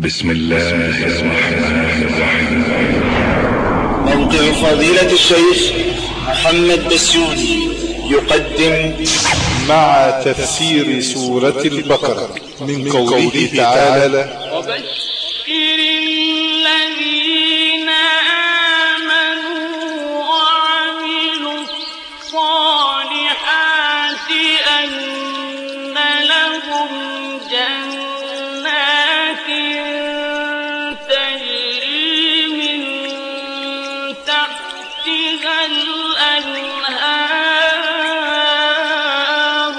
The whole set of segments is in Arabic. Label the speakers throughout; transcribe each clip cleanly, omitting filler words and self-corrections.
Speaker 1: بسم الله الرحمن الرحيم.
Speaker 2: موقع فضيلة الشيخ محمد بسيوني يقدم
Speaker 3: مع تفسير سورة البقرة من قوله تعالى:
Speaker 4: الذين آمنوا وعملوا الصالحات أن لهم جنات تجري من تحتها الأنهار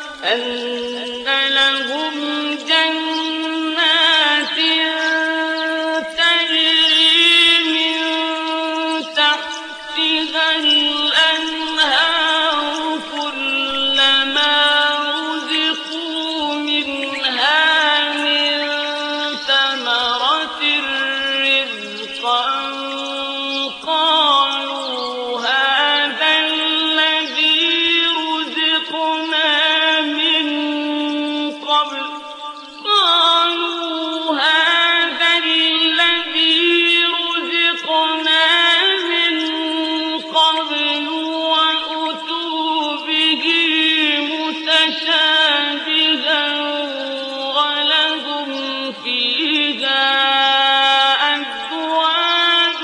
Speaker 4: كلما رزقوا منها من ثمرة رزقا قالوا هذا الذي رزقنا من قبل وأتوا به متشابها ولهم فيها أزواج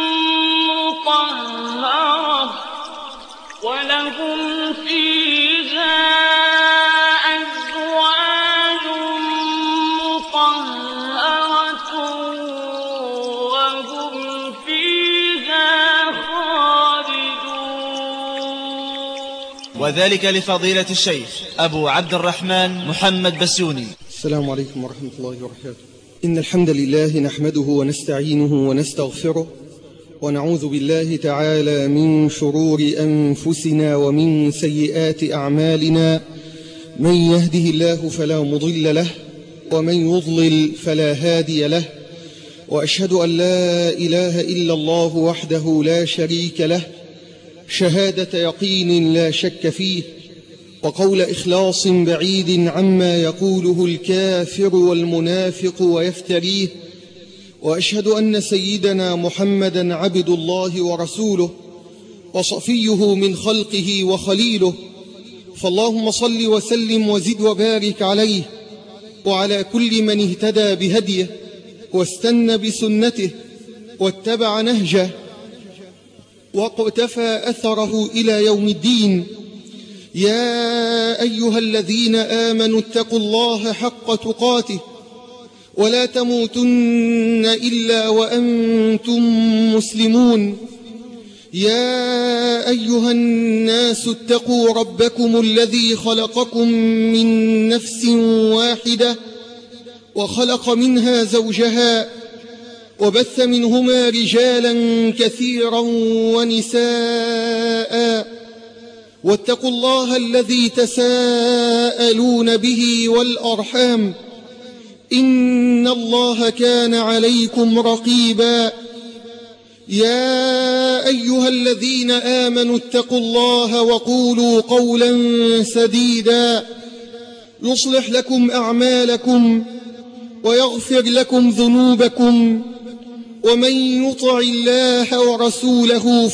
Speaker 4: مطهرة وهم فيها خالدون.
Speaker 5: وذلك لفضيلة الشيخ أبو عبد الرحمن محمد بسيوني.
Speaker 6: السلام عليكم ورحمة الله وبركاته. إن الحمد لله نحمده ونستعينه ونستغفره ونعوذ بالله تعالى من شرور أنفسنا ومن سيئات أعمالنا. من يهده الله فلا مضل له ومن يضلل فلا هادي له، وأشهد أن لا إله إلا الله وحده لا شريك له شهادة يقين لا شك فيه، وقول إخلاص بعيد عما يقوله الكافر والمنافق ويفتريه. وأشهد أن سيدنا محمدا عبد الله ورسوله وصفيه من خلقه وخليله، فاللهم صل وسلم وزد وبارك عليه وعلى كل من اهتدى بهديه واستنى بسنته واتبع نهجه واقتفى أثره إلى يوم الدين. يا أيها الذين آمنوا اتقوا الله حق تقاته ولا تموتن إلا وأنتم مسلمون. يا أيها الناس اتقوا ربكم الذي خلقكم من نفس واحدة وخلق منها زوجها وبث منهما رجالا كثيرا ونساء، واتقوا الله الذي تساءلون به والأرحام إن الله كان عليكم رقيبا. يا أيها الذين آمنوا اتقوا الله وقولوا قولا سديدا يصلح لكم أعمالكم ويغفر لكم ذنوبكم، ومن يطع الله ورسوله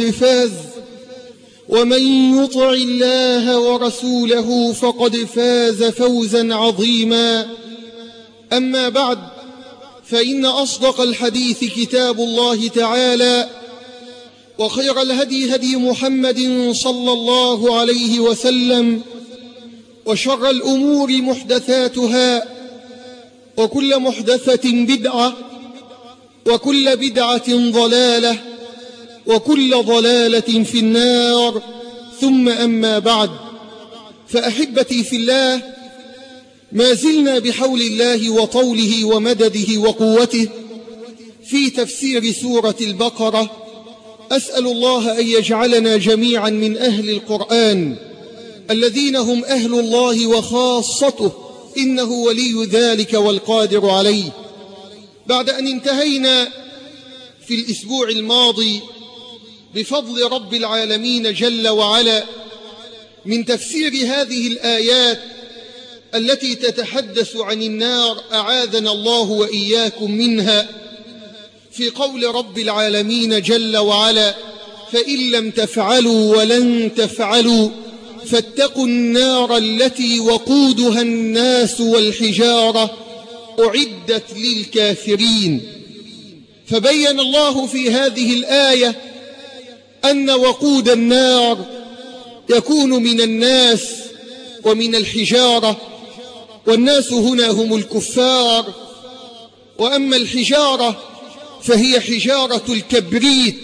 Speaker 6: فقد فاز فوزا عظيما. أما بعد، فإن أصدق الحديث كتاب الله تعالى، وخير الهدي هدي محمد صلى الله عليه وسلم، وشر الأمور محدثاتها، وكل محدثة بدعة، وكل بدعة ضلالة، وكل ضلالة في النار. ثم أما بعد، فأحبتي في الله، ما زلنا بحول الله وطوله ومدده وقوته في تفسير سورة البقرة. أسأل الله أن يجعلنا جميعا من أهل القرآن الذين هم أهل الله وخاصته، إنه ولي ذلك والقادر عليه. بعد أن انتهينا في الأسبوع الماضي بفضل رب العالمين جل وعلا من تفسير هذه الآيات التي تتحدث عن النار أعاذنا الله وإياكم منها في قول رب العالمين جل وعلا: فإن لم تفعلوا ولن تفعلوا فاتقوا النار التي وقودها الناس والحجارة أعدت للكافرين. فبين الله في هذه الآية أن وقود النار يكون من الناس ومن الحجارة، والناس هنا هم الكفار، وأما الحجارة فهي حجارة الكبريت،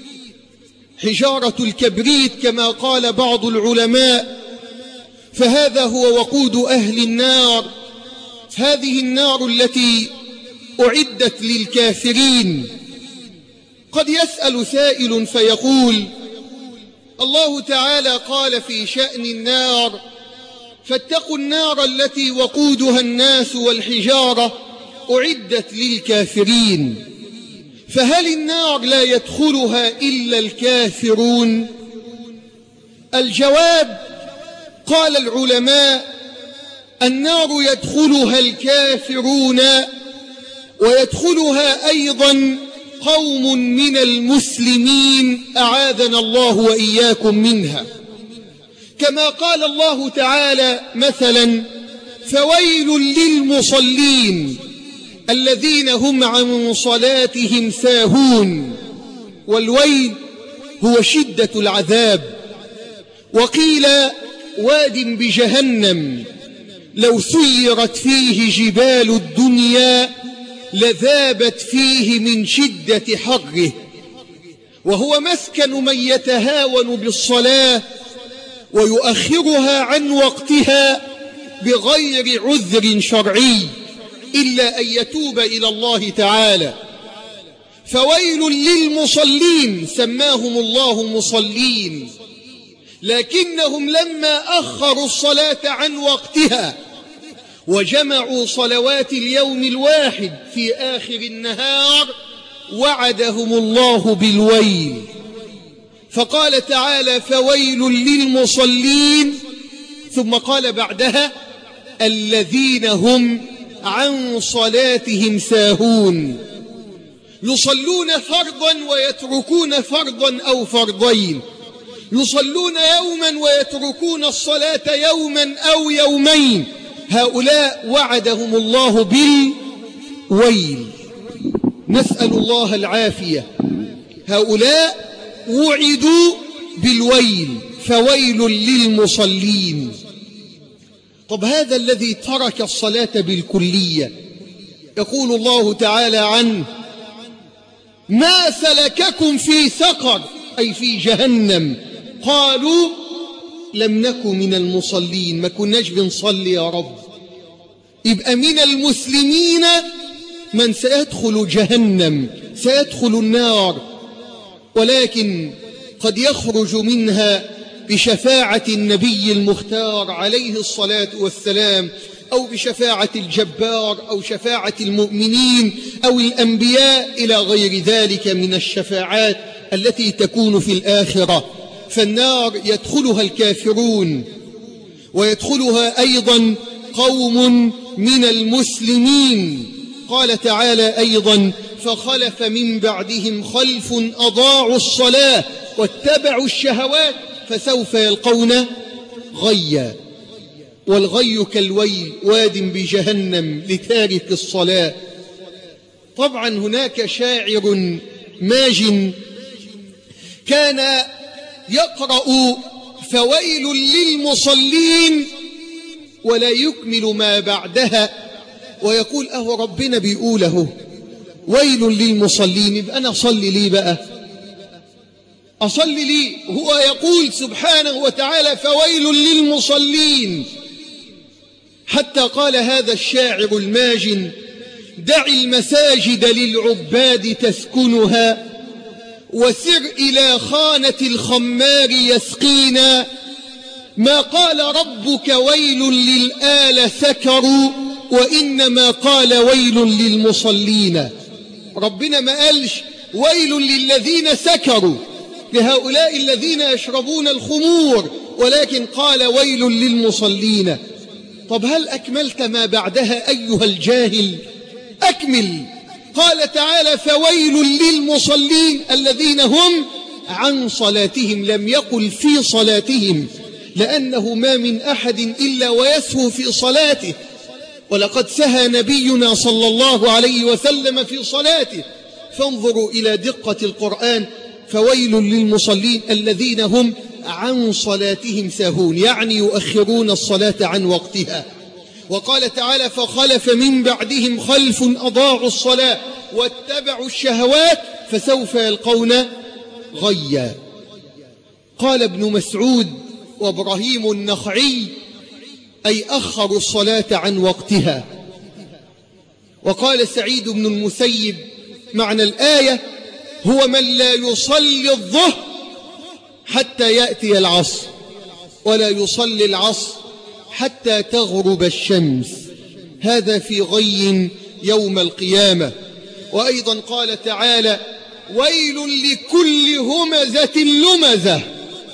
Speaker 6: حجارة الكبريت كما قال بعض العلماء، فهذا هو وقود أهل النار. هذه النار التي أعدت للكافرين. قد يسأل سائل فيقول: الله تعالى قال في شأن النار: فاتقوا النار التي وقودها الناس والحجارة أعدت للكافرين، فهل النار لا يدخلها إلا الكافرون؟ الجواب: قال العلماء: النار يدخلها الكافرون، ويدخلها أيضا قوم من المسلمين أعاذنا الله وإياكم منها، كما قال الله تعالى مثلا: فويل للمصلين الذين هم عن صلاتهم ساهون. والويل هو شدة العذاب. وقيل: واد بجهنم لو سيرت فيه جبال الدنيا لذابت فيه من شدة حره، وهو مسكن من يتهاون بالصلاة ويؤخرها عن وقتها بغير عذر شرعي إلا أن يتوب إلى الله تعالى. فويل للمصلين، سماهم الله مصلين، لكنهم لما أخروا الصلاة عن وقتها وجمعوا صلوات اليوم الواحد في آخر النهار وعدهم الله بالويل، فقال تعالى: فويل للمصلين، ثم قال بعدها: الذين هم عن صلاتهم ساهون. يصلون فرضا ويتركون فرضا أو فرضين، يصلون يوما ويتركون الصلاة يوما أو يومين، هؤلاء وعدهم الله بالويل، نسأل الله العافية. هؤلاء وعدوا بالويل، فويل للمصلين. طب هذا الذي ترك الصلاة بالكلية يقول الله تعالى عنه: ما سلككم في سقر، أي في جهنم؟ قالوا: لم نكن من المصلين، ما كناش بنصلي يا رب. يبقى من المسلمين من سيدخل جهنم، سيدخل النار، ولكن قد يخرج منها بشفاعة النبي المختار عليه الصلاة والسلام، أو بشفاعة الجبار، أو شفاعة المؤمنين أو الأنبياء إلى غير ذلك من الشفاعات التي تكون في الآخرة. فالنار يدخلها الكافرون، ويدخلها أيضا قوم من المسلمين. قال تعالى أيضا: فخلف من بعدهم خلف أضاعوا الصلاة واتبعوا الشهوات فسوف يلقون غيا. والغي كالويل، واد بجهنم لتارك الصلاة. طبعا هناك شاعر ماج كان يقرأ فويل للمصلين ولا يكمل ما بعدها، ويقول: أهو ربنا بيقوله ويل للمصلين، يبقى أنا أصلي ليه بقى؟ أصلي ليه؟ هو يقول سبحانه وتعالى: فويل للمصلين. حتى قال هذا الشاعر الماجن: دع المساجد للعباد تسكنها، وسر إلى خانة الخمار يسقينا. ما قال ربك ويل للآل سكروا، وإنما قال ويل للمصلين. ربنا ما قالش ويل للذين سكروا، لهؤلاء الذين يشربون الخمور، ولكن قال ويل للمصلين. طب هل أكملت ما بعدها أيها الجاهل؟ أكمل. قال تعالى فويل للمصلين الذين هم عن صلاتهم، لم يقل في صلاتهم، لأنه ما من أحد إلا ويسهو في صلاته، ولقد سهى نبينا صلى الله عليه وسلم في صلاته. فانظروا إلى دقة القرآن، فويل للمصلين الذين هم عن صلاتهم ساهون، يعني يؤخرون الصلاة عن وقتها. وقال تعالى فخلف من بعدهم خلف أضاعوا الصلاة واتبعوا الشهوات فسوف يلقون غيا. قال ابن مسعود وابراهيم النخعي أي أخروا الصلاة عن وقتها. وقال سعيد بن المسيب معنى الآية هو من لا يصلي الظهر حتى يأتي العصر، ولا يصلي العصر حتى تغرب الشمس، هذا في غي يوم القيامة. وأيضا قال تعالى ويل لكل همزة لمزة،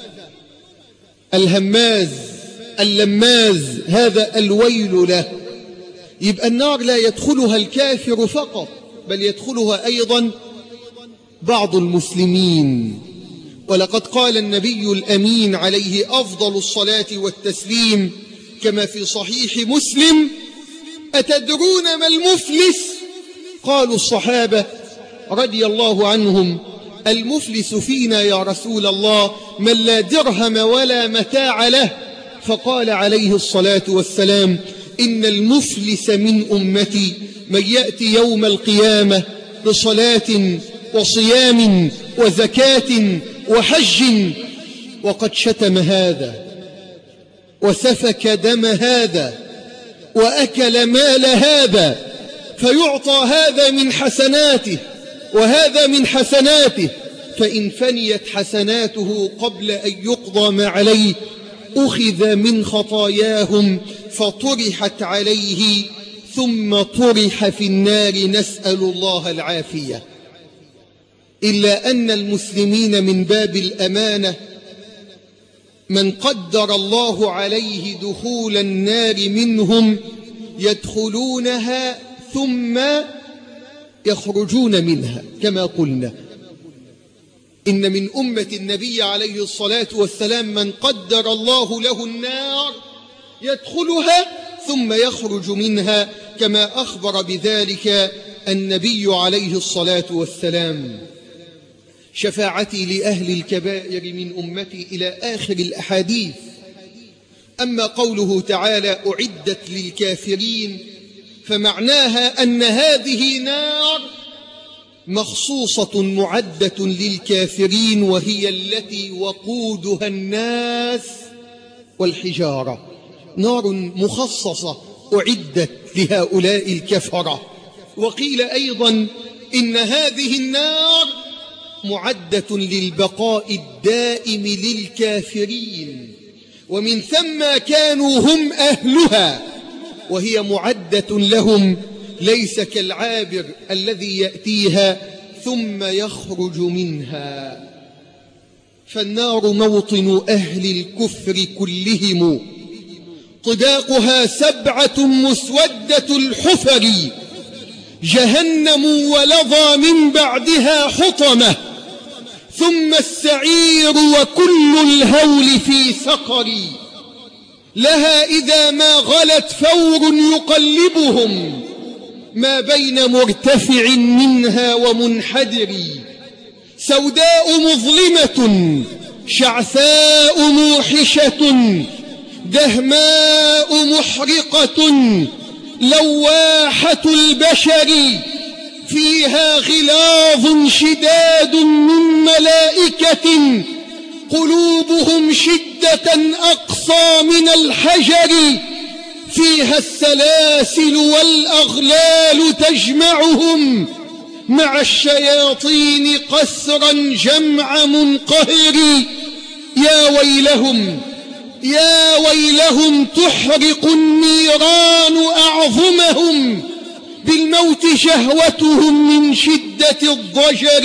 Speaker 6: الهماز اللماز هذا الويل له. يبقى النار لا يدخلها الكافر فقط، بل يدخلها أيضا بعض المسلمين. ولقد قال النبي الأمين عليه أفضل الصلاة والتسليم كما في صحيح مسلم أتدرون ما المفلس؟ قالوا الصحابة رضي الله عنهم المفلس فينا يا رسول الله من لا درهم ولا متاع له. فقال عليه الصلاة والسلام إن المفلس من أمتي من يأتي يوم القيامة بصلاة وصيام وزكاة وحج وقد شتم هذا وسفك دم هذا وأكل مال هذا، فيعطى هذا من حسناته وهذا من حسناته، فإن فنيت حسناته قبل أن يقضى ما عليه أخذ من خطاياهم فطرحت عليه ثم طرح في النار، نسأل الله العافية. إلا أن المسلمين من باب الأمانة من قدر الله عليه دخول النار منهم يدخلونها ثم يخرجون منها. كما قلنا إن من أمة النبي عليه الصلاة والسلام من قدر الله له النار يدخلها ثم يخرج منها، كما أخبر بذلك النبي عليه الصلاة والسلام. شفاعتي لأهل الكبائر من أمتي إلى آخر الأحاديث. أما قوله تعالى أعدت للكافرين فمعناها أن هذه نار مخصوصة معدة للكافرين، وهي التي وقودها الناس والحجارة، نار مخصصة أعدت لهؤلاء الكفرة. وقيل أيضا إن هذه النار معدة للبقاء الدائم للكافرين، ومن ثم كانوا هم أهلها، وهي معدة لهم ليس كالعابر الذي يأتيها ثم يخرج منها. فالنار موطن أهل الكفر كلهم، طباقها 7 مسودة الحفر، جهنم ولظى من بعدها حطمة، ثم السعير وكل الهول في سقر، لها إذا ما غلت فور يقلبهم ما بين مرتفع منها ومنحدر، سوداء مظلمة شعثاء موحشة دهماء محرقة لواحة البشر، فيها غلاظ شداد من ملائكة قلوبهم شدة أقصى من الحجر، فيها السلاسل والأغلال تجمعهم مع الشياطين قسرا جمع منقهر. يا ويلهم تحرق النيران أعظمهم، بالموت شهوتهم من شدة الضجر،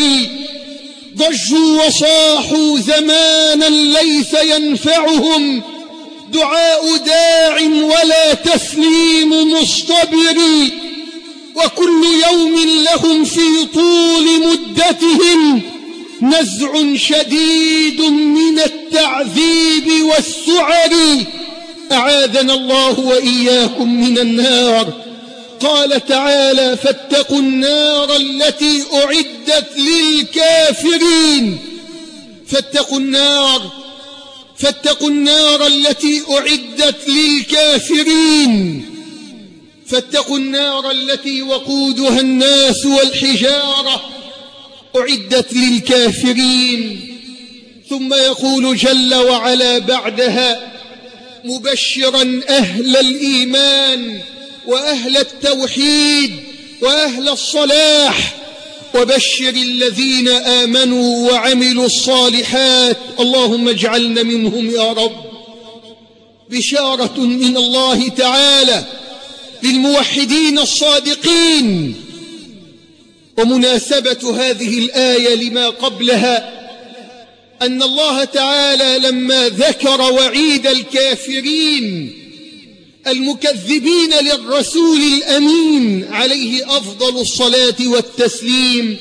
Speaker 6: ضجوا وصاحوا زمانا ليس ينفعهم، دعاء داع ولا تسليم مصطبر، وكل يوم لهم في طول مدتهم نزع شديد من التعذيب والسعر. أعاذنا الله وإياكم من النار. قال تعالى: فاتقوا النار التي أعدت للكافرين. فاتقوا النار التي أعدت للكافرين. فاتقوا النار التي وقودها الناس والحجارة أعدت للكافرين. ثم يقول جل وعلا بعدها مبشرا أهل الإيمان وأهل التوحيد وأهل الصلاح: وبشر الذين آمنوا وعملوا الصالحات. اللهم اجعلنا منهم يا رب. بشارة من الله تعالى للموحدين الصادقين. ومناسبة هذه الآية لما قبلها أن الله تعالى لما ذكر وعيد الكافرين المكذبين للرسول الأمين عليه أفضل الصلاة والتسليم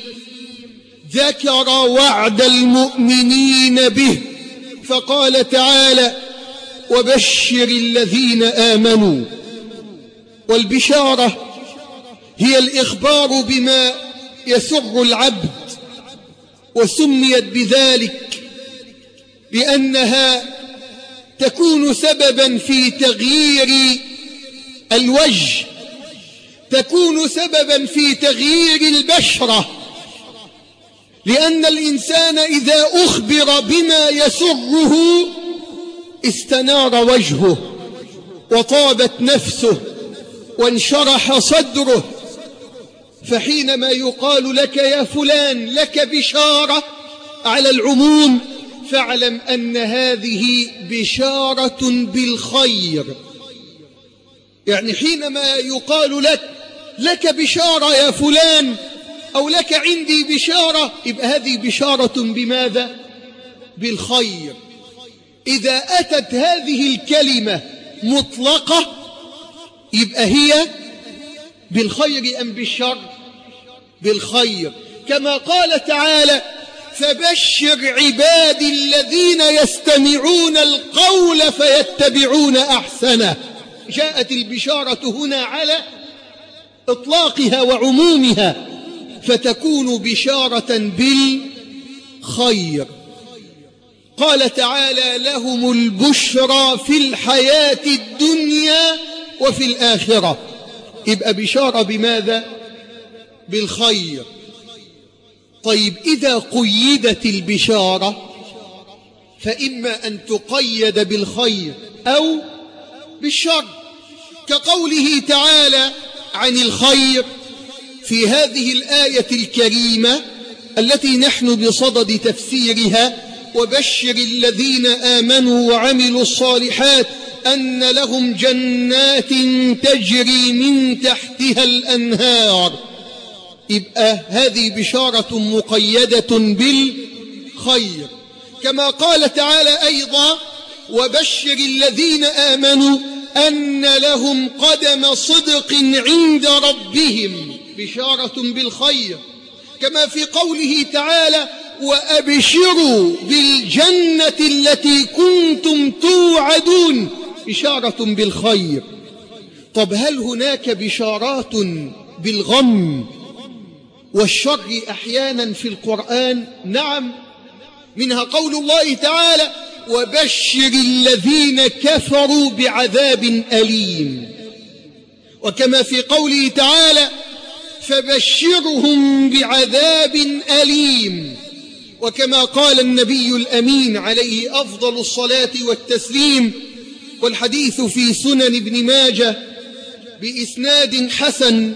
Speaker 6: ذكر وعد المؤمنين به، فقال تعالى: وبشر الذين آمنوا. والبشارة هي الإخبار بما يسر العبد، وسميت بذلك لأنها تكون سببا في تغيير الوجه، تكون سببا في تغيير البشرة، لأن الإنسان إذا أخبر بما يسره استنار وجهه وطابت نفسه وانشرح صدره. فحينما يقال لك يا فلان لك بشارة على العموم، فاعلم أن هذه بشارة بالخير. يعني حينما يقال لك بشارة يا فلان أو لك عندي بشارة، يبقى هذه بشارة بماذا؟ بالخير. إذا أتت هذه الكلمة مطلقة يبقى هي بالخير أم بالشر؟ بالخير، كما قال تعالى: فبشر عبادي الذين يستمعون القول فيتبعون أحسنه. جاءت البشارة هنا على إطلاقها وعمومها، فتكون بشارة بالخير. قال تعالى: لهم البشرى في الحياة الدنيا وفي الآخرة. يبقى بشارة بماذا؟ بالخير. طيب إذا قيدت البشارة فإما أن تقيد بالخير أو بالشر، كقوله تعالى عن الخير في هذه الآية الكريمة التي نحن بصدد تفسيرها: وبشر الذين آمنوا وعملوا الصالحات أن لهم جنات تجري من تحتها الأنهار. يبقى هذه بشارة مقيدة بالخير. كما قال تعالى أيضا: وبشر الذين آمنوا أن لهم قدم صدق عند ربهم، بشارة بالخير. كما في قوله تعالى: وأبشروا بالجنة التي كنتم توعدون، بشارة بالخير. طب هل هناك بشارات بالغم والشر أحيانا في القرآن؟ نعم، منها قول الله تعالى: وبشر الذين كفروا بعذاب أليم. وكما في قوله تعالى: فبشرهم بعذاب أليم. وكما قال النبي الأمين عليه أفضل الصلاة والتسليم، والحديث في سنن ابن ماجه بإسناد حسن،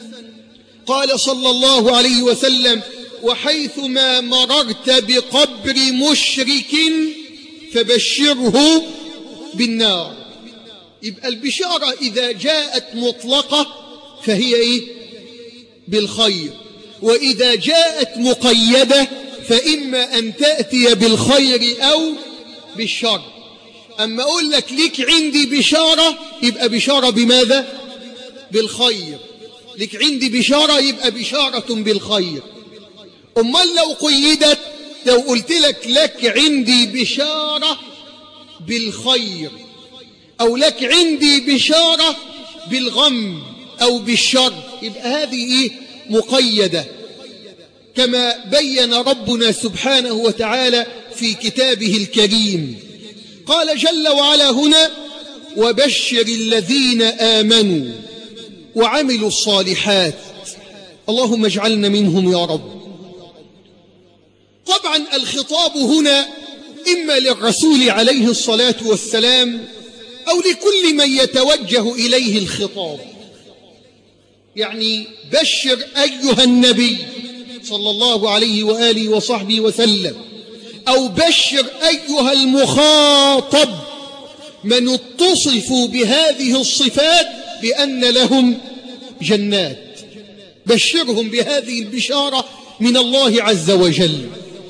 Speaker 6: قال صلى الله عليه وسلم: وحيثما مررت بقبر مشرك فبشره بالنار. يبقى البشارة إذا جاءت مطلقة فهي بالخير، وإذا جاءت مقيدة فإما أن تأتي بالخير أو بالشر. أما أقول لك ليك عندي بشارة يبقى بشارة بماذا؟ بالخير. ليك عندي بشارة يبقى بشارة بالخير. أمال لو قيدت، لو قلت لك عندي بشارة بالخير، أو لك عندي بشارة بالغم أو بالشر، يبقى هذه مقيدة، كما بين ربنا سبحانه وتعالى في كتابه الكريم. قال جل وعلا هنا: وبشر الذين آمنوا وعملوا الصالحات. اللهم اجعلنا منهم يا رب. طبعا الخطاب هنا إما للرسول عليه الصلاة والسلام أو لكل من يتوجه إليه الخطاب. يعني بشر أيها النبي صلى الله عليه وآله وصحبه وسلم، أو بشر أيها المخاطب من اتصفوا بهذه الصفات بأن لهم جنات. بشرهم بهذه البشارة من الله عز وجل.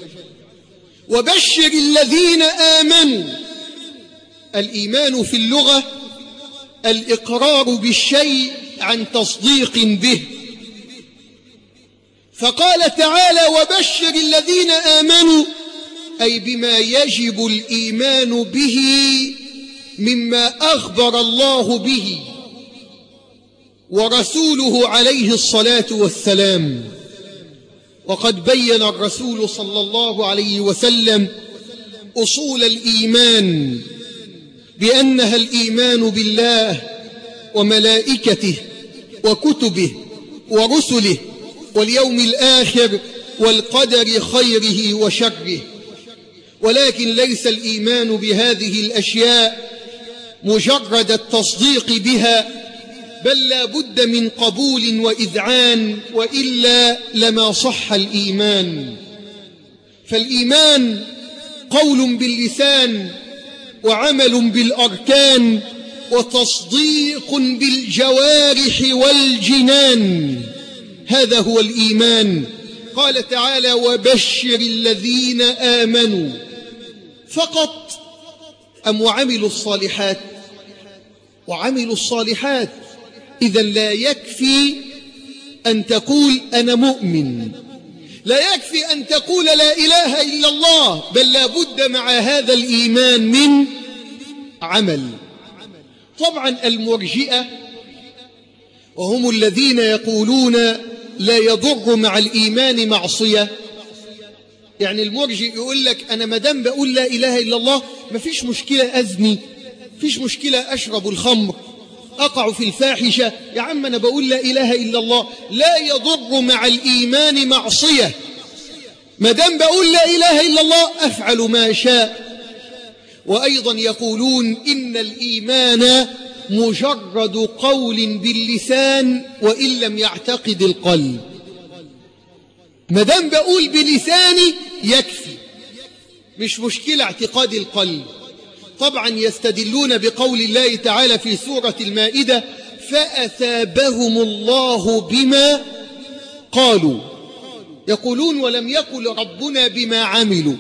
Speaker 6: وبشر الذين آمنوا. الإيمان في اللغة الإقرار بالشيء عن تصديق به، فقال تعالى: وبشر الذين آمنوا، أي بما يجب الإيمان به مما أخبر الله به ورسوله عليه الصلاة والسلام. وقد بين الرسول صلى الله عليه وسلم أصول الإيمان بأنها الإيمان بالله وملائكته وكتبه ورسله واليوم الآخر والقدر خيره وشره. ولكن ليس الإيمان بهذه الأشياء مجرد التصديق بها، بل لا بد من قبول وإذعان، وإلا لما صح الإيمان. فالإيمان قول باللسان وعمل بالأركان وتصديق بالجوارح والجنان، هذا هو الإيمان. قال تعالى: وبشر الذين آمنوا فقط أم وعملوا الصالحات؟ وعملوا الصالحات. إذن لا يكفي أن تقول أنا مؤمن، لا يكفي أن تقول لا إله إلا الله، بل لا بد مع هذا الإيمان من عمل. طبعا المرجئة وهم الذين يقولون لا يضر مع الإيمان معصية. يعني المرجئ يقول لك أنا مدام بقول لا إله إلا الله ما فيش مشكلة أزني، فيش مشكلة أشرب الخمر، أقع في الفاحشة، يا عم أنا بقول لا إله إلا الله. لا يضر مع الإيمان معصية، مدام بقول لا إله إلا الله أفعل ما شاء. وأيضا يقولون إن الإيمان مجرد قول باللسان وإن لم يعتقد القلب. مدام بقول بلساني يكفي، مش مشكلة اعتقاد القلب. طبعا يستدلون بقول الله تعالى في سورة المائدة: فأثابهم الله بما قالوا. يقولون ولم يقل ربنا بما عملوا،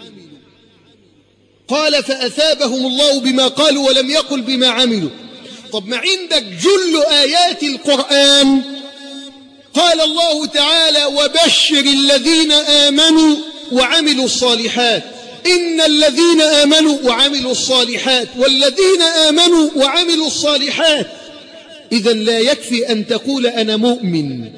Speaker 6: قال فأثابهم الله بما قالوا ولم يقل بما عملوا. طب ما عندك جل آيات القرآن قال الله تعالى: وبشر الذين آمنوا وعملوا الصالحات. إن الذين آمنوا وعملوا الصالحات، والذين آمنوا وعملوا الصالحات. إذن لا يكفي أن تقول أنا مؤمن،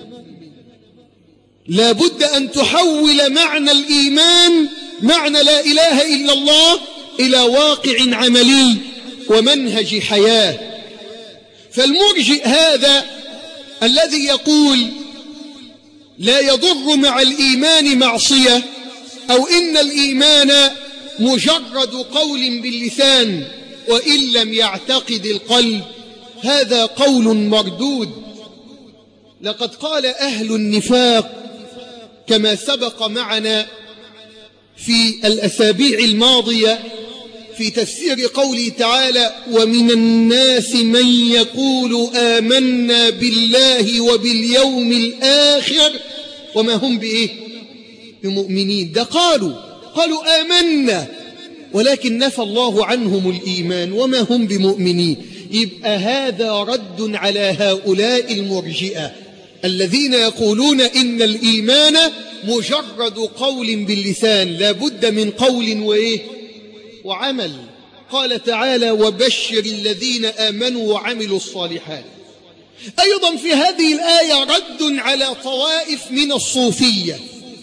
Speaker 6: لا بد أن تحول معنى الإيمان، معنى لا إله إلا الله، إلى واقع عملي ومنهج حياة. فالمرجئ هذا الذي يقول لا يضر مع الإيمان معصية، أو إن الإيمان مجرد قول باللسان وإن لم يعتقد القلب، هذا قول مردود. لقد قال أهل النفاق كما سبق معنا في الأسابيع الماضية في تفسير قوله تعالى: ومن الناس من يقول آمنا بالله وباليوم الآخر وما هم بمؤمنين. ده قالوا آمنا، ولكن نفى الله عنهم الإيمان وما هم بمؤمنين. يبقى هذا رد على هؤلاء المرجئة الذين يقولون إن الإيمان مجرد قول باللسان، لا بد من قول وعمل. قال تعالى: وبشر الذين آمنوا وعملوا الصالحات. أيضا في هذه الآية رد على طوائف من الصوفية.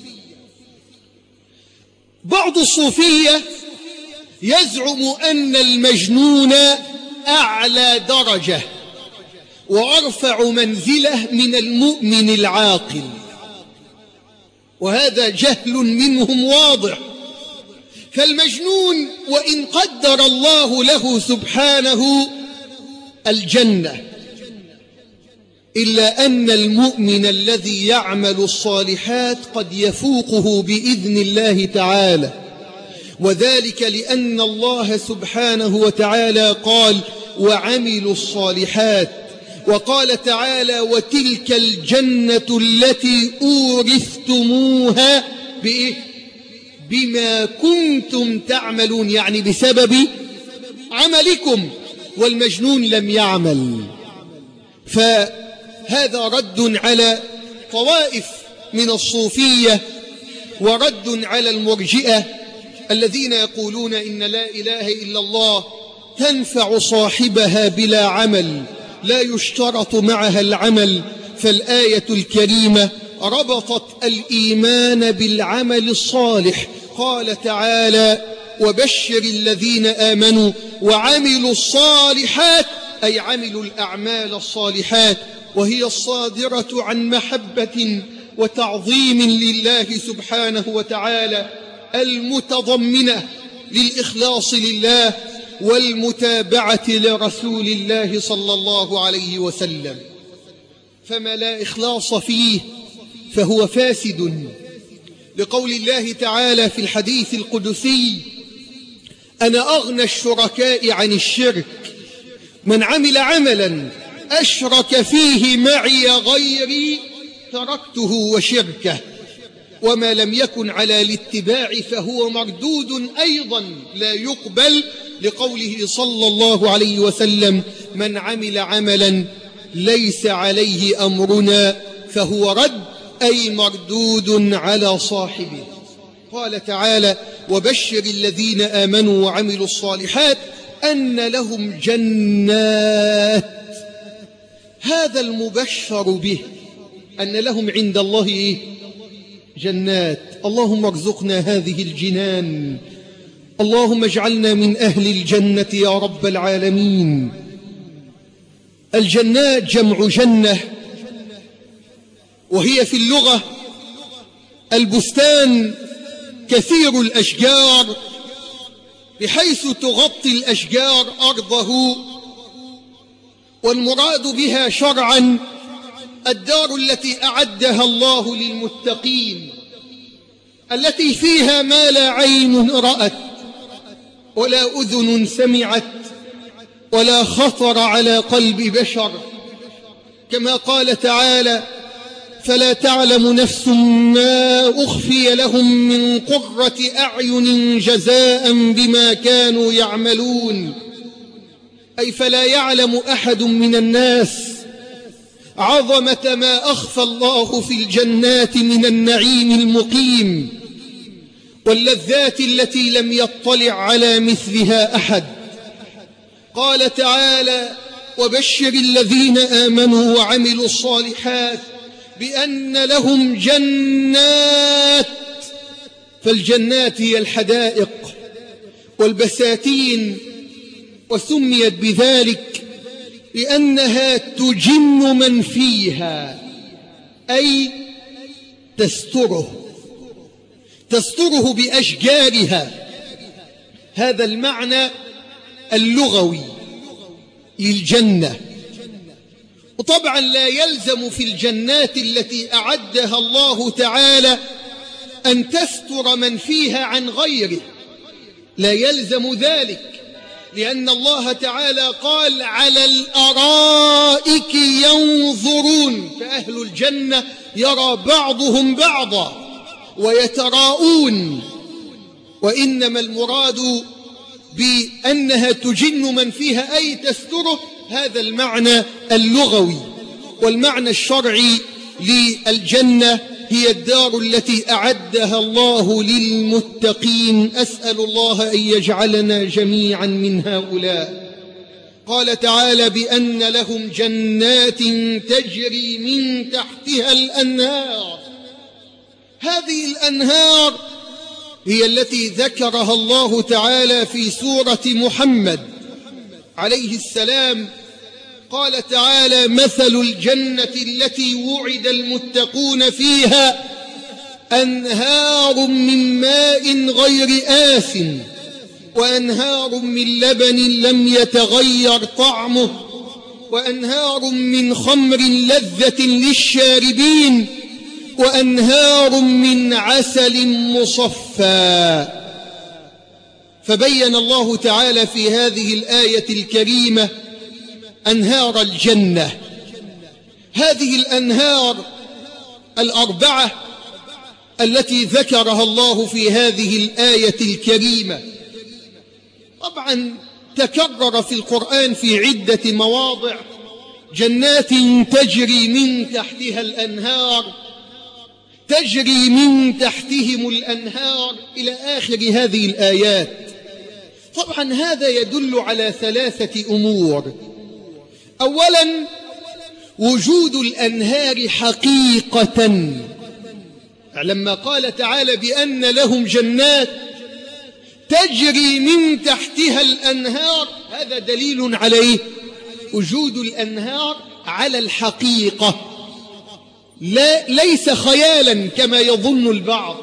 Speaker 6: بعض الصوفية يزعم أن المجنون أعلى درجة وأرفع منزلة من المؤمن العاقل، وهذا جهل منهم واضح. فالمجنون وإن قدر الله له سبحانه الجنة، إلا أن المؤمن الذي يعمل الصالحات قد يفوقه بإذن الله تعالى، وذلك لأن الله سبحانه وتعالى قال: وعملوا الصالحات. وقال تعالى: وتلك الجنة التي أورثتموها بما كنتم تعملون، يعني بسبب عملكم، والمجنون لم يعمل. فهذا رد على طوائف من الصوفية ورد على المرجئة الذين يقولون إن لا إله إلا الله تنفع صاحبها بلا عمل، لا يشترط معها العمل. فالآية الكريمة ربطت الإيمان بالعمل الصالح. قال تعالى: وبشر الذين آمنوا وعملوا الصالحات، أي عملوا الأعمال الصالحات، وهي الصادرة عن محبة وتعظيم لله سبحانه وتعالى، المتضمنة للإخلاص لله والمتابعة لرسول الله صلى الله عليه وسلم. فما لا إخلاص فيه فهو فاسد، لقول الله تعالى في الحديث القدسي: أنا أغنى الشركاء عن الشرك، من عمل عملا أشرك فيه معي غيري تركته وشركه. وما لم يكن على الاتباع فهو مردود أيضا لا يقبل، لقوله صلى الله عليه وسلم: من عمل عملا ليس عليه أمرنا فهو رد، أي مردود على صاحبه. قال تعالى: وبشر الذين آمنوا وعملوا الصالحات أن لهم جنات. هذا المبشر به أن لهم عند الله جنات. اللهم ارزقنا هذه الجنان، اللهم اجعلنا من أهل الجنة يا رب العالمين. الجنات جمع جنة، وهي في اللغة البستان كثير الأشجار، بحيث تغطي الأشجار أرضه، والمراد بها شرعا الدار التي أعدها الله للمتقين، التي فيها ما لا عين رأت ولا أذن سمعت ولا خطر على قلب بشر، كما قال تعالى: فلا تعلم نفس ما أخفي لهم من قرة أعين جزاء بما كانوا يعملون. أي فلا يعلم أحد من الناس عظمة ما أخفى الله في الجنات من النعيم المقيم واللذات التي لم يطلع على مثلها أحد. قال تعالى: وبشر الذين آمنوا وعملوا الصالحات بأن لهم جنات. فالجنات هي الحدائق والبساتين، وسميت بذلك لأنها تجن من فيها، أي تستره بأشجارها. هذا المعنى اللغوي للجنة. وطبعا لا يلزم في الجنات التي أعدها الله تعالى أن تستر من فيها عن غيره، لا يلزم ذلك، لأن الله تعالى قال: على الأرائك ينظرون. فأهل الجنة يرى بعضهم بعضا ويتراءون. وإنما المراد بأنها تجن من فيها أي تستره، هذا المعنى اللغوي. والمعنى الشرعي للجنة هي الدار التي أعدها الله للمتقين، أسأل الله أن يجعلنا جميعا من هؤلاء. قال تعالى بأن لهم جنات تجري من تحتها الأنهار. هذه الأنهار هي التي ذكرها الله تعالى في سورة محمد عليه السلام. قال تعالى مثل الجنة التي وعد المتقون فيها أنهار من ماء غير آس وأنهار من لبن لم يتغير طعمه وأنهار من خمر لذة للشاربين وأنهار من عسل مصفى. فبين الله تعالى في هذه الآية الكريمة أنهار الجنة. هذه الأنهار الأربعة التي ذكرها الله في هذه الآية الكريمة طبعا تكرر في القرآن في عدة مواضع: جنات تجري من تحتها الأنهار، تجري من تحتهم الأنهار، إلى آخر هذه الآيات. طبعا هذا يدل على ثلاثة أمور. أولا وجود الأنهار حقيقة، لما قال تعالى بأن لهم جنات تجري من تحتها الأنهار، هذا دليل عليه وجود الأنهار على الحقيقة، ليس خيالا كما يظن البعض.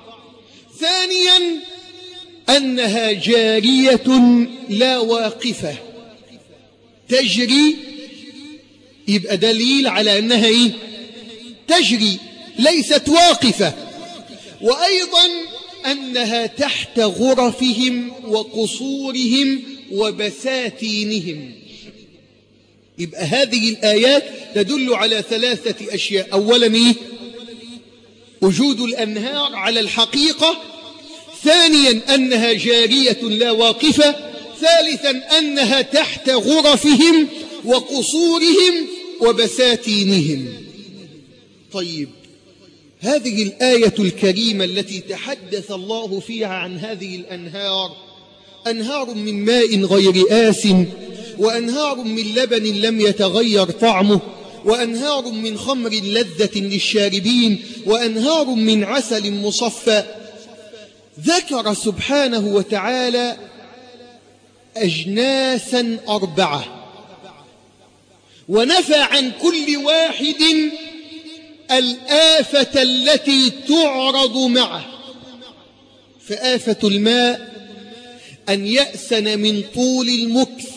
Speaker 6: ثانيا أنها جارية لا واقفة، تجري، يبقى دليل على أنها تجري ليست واقفة. وأيضا أنها تحت غرفهم وقصورهم وبساتينهم. يبقى هذه الآيات تدل على ثلاثة أشياء: أولا وجود الأنهار على الحقيقة، ثانيا أنها جارية لا واقفة، ثالثا أنها تحت غرفهم وقصورهم وبساتينهم. طيب، هذه الآية الكريمة التي تحدث الله فيها عن هذه الأنهار: أنهار من ماء غير آس وأنهار من لبن لم يتغير طعمه وأنهار من خمر لذة للشاربين وأنهار من عسل مصفى، ذكر سبحانه وتعالى أجناسا أربعة، ونفى عن كل واحد الآفة التي تعرض معه. فآفة الماء أن يأسن من طول المكث،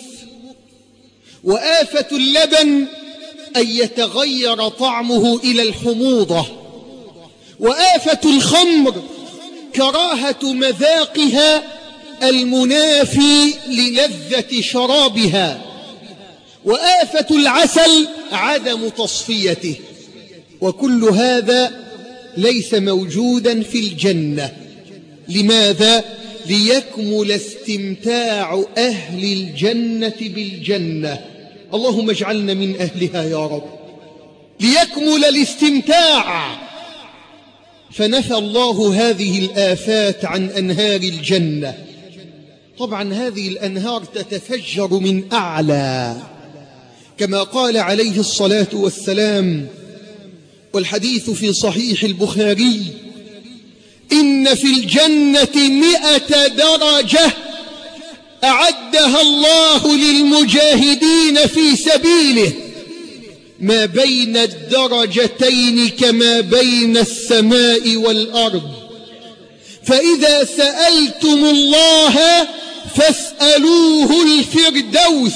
Speaker 6: وآفة اللبن أن يتغير طعمه إلى الحموضة، وآفة الخمر كراهة مذاقها المنافي للذة شرابها، وآفة العسل عدم تصفيته. وكل هذا ليس موجودا في الجنة. لماذا؟ ليكمل استمتاع أهل الجنة بالجنة. اللهم اجعلنا من أهلها يا رب. ليكمل الاستمتاع، فنفى الله هذه الآفات عن أنهار الجنة. طبعا هذه الأنهار تتفجر من أعلى، كما قال عليه الصلاة والسلام، والحديث في صحيح البخاري: إن في الجنة 100 درجة أعدها الله للمجاهدين في سبيله، ما بين الدرجتين كما بين السماء والأرض. فإذا سألتم الله فاسألوه الفردوس،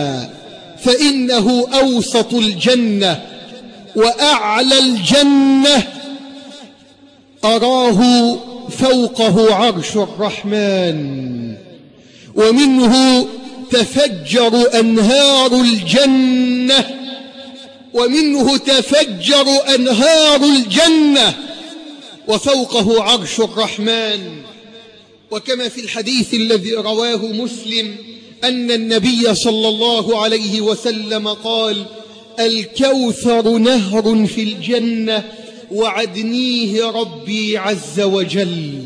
Speaker 6: فإنه أوسط الجنة وأعلى الجنة، أراه فوقه عرش الرحمن، ومنه تفجر أنهار الجنة، ومنه تفجر أنهار الجنة، وفوقه عرش الرحمن. وكما في الحديث الذي رواه مسلم أن النبي صلى الله عليه وسلم قال: الكوثر نهر في الجنة وعدنيه ربي عز وجل.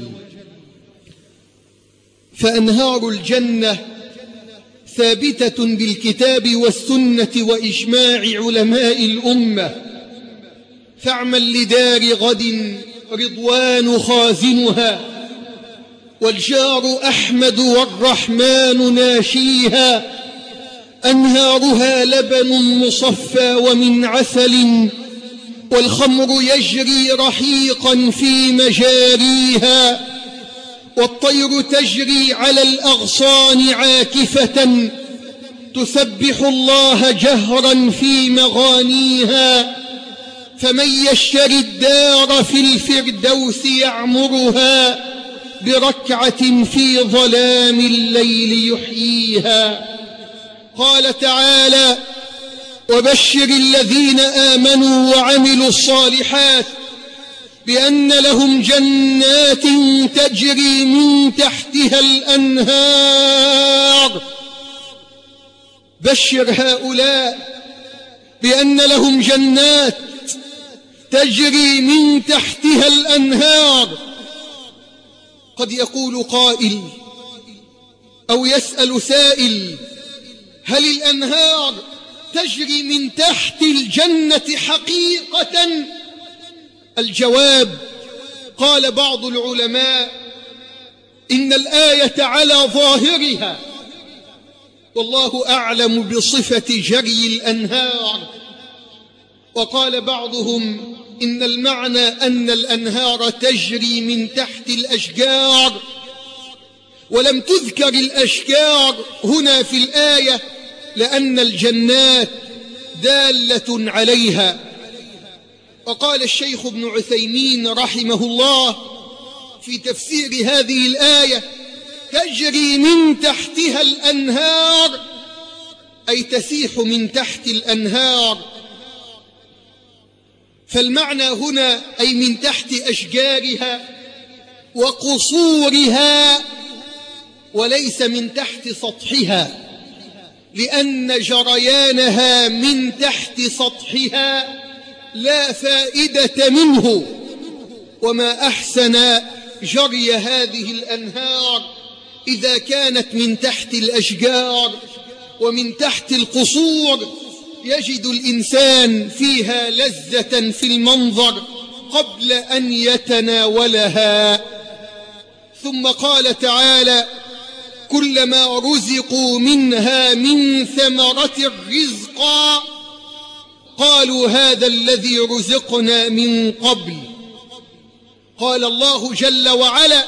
Speaker 6: فأنهار الجنة ثابتة بالكتاب والسنة وإجماع علماء الأمة، فاعمل لدار غد رضوان خازنها، والجار أحمد والرحمن ناشيها، أنهارها لبن مصفى ومن عسل، والخمر يجري رحيقا في مجاريها، والطير تجري على الأغصان عاكفة تسبح الله جهرا في مغانيها، فمن يشتري الدار في الفردوس يعمرها بركعة في ظلام الليل يحييها. قال تعالى: وبشر الذين آمنوا وعملوا الصالحات بأن لهم جنات تجري من تحتها الأنهار. بشر هؤلاء بأن لهم جنات تجري من تحتها الأنهار. قد يقول قائل أو يسأل سائل: هل الأنهار تجري من تحت الجنة حقيقة؟ الجواب: قال بعض العلماء: إن الآية على ظاهرها، والله أعلم بصفة جري الأنهار. وقال بعضهم: إن المعنى أن الأنهار تجري من تحت الأشجار، ولم تذكر الأشجار هنا في الآية لأن الجنات دالة عليها. وقال الشيخ ابن عثيمين رحمه الله في تفسير هذه الآية: تجري من تحتها الأنهار، أي تسيح من تحت الأنهار. فالمعنى هنا أي من تحت أشجارها وقصورها، وليس من تحت سطحها، لأن جريانها من تحت سطحها لا فائدة منه. وما أحسن جري هذه الأنهار إذا كانت من تحت الأشجار ومن تحت القصور، يجد الإنسان فيها لذة في المنظر قبل أن يتناولها. ثم قال تعالى: كلما رزقوا منها من ثمرة رزقا قالوا هذا الذي رزقنا من قبل. قال الله جل وعلا: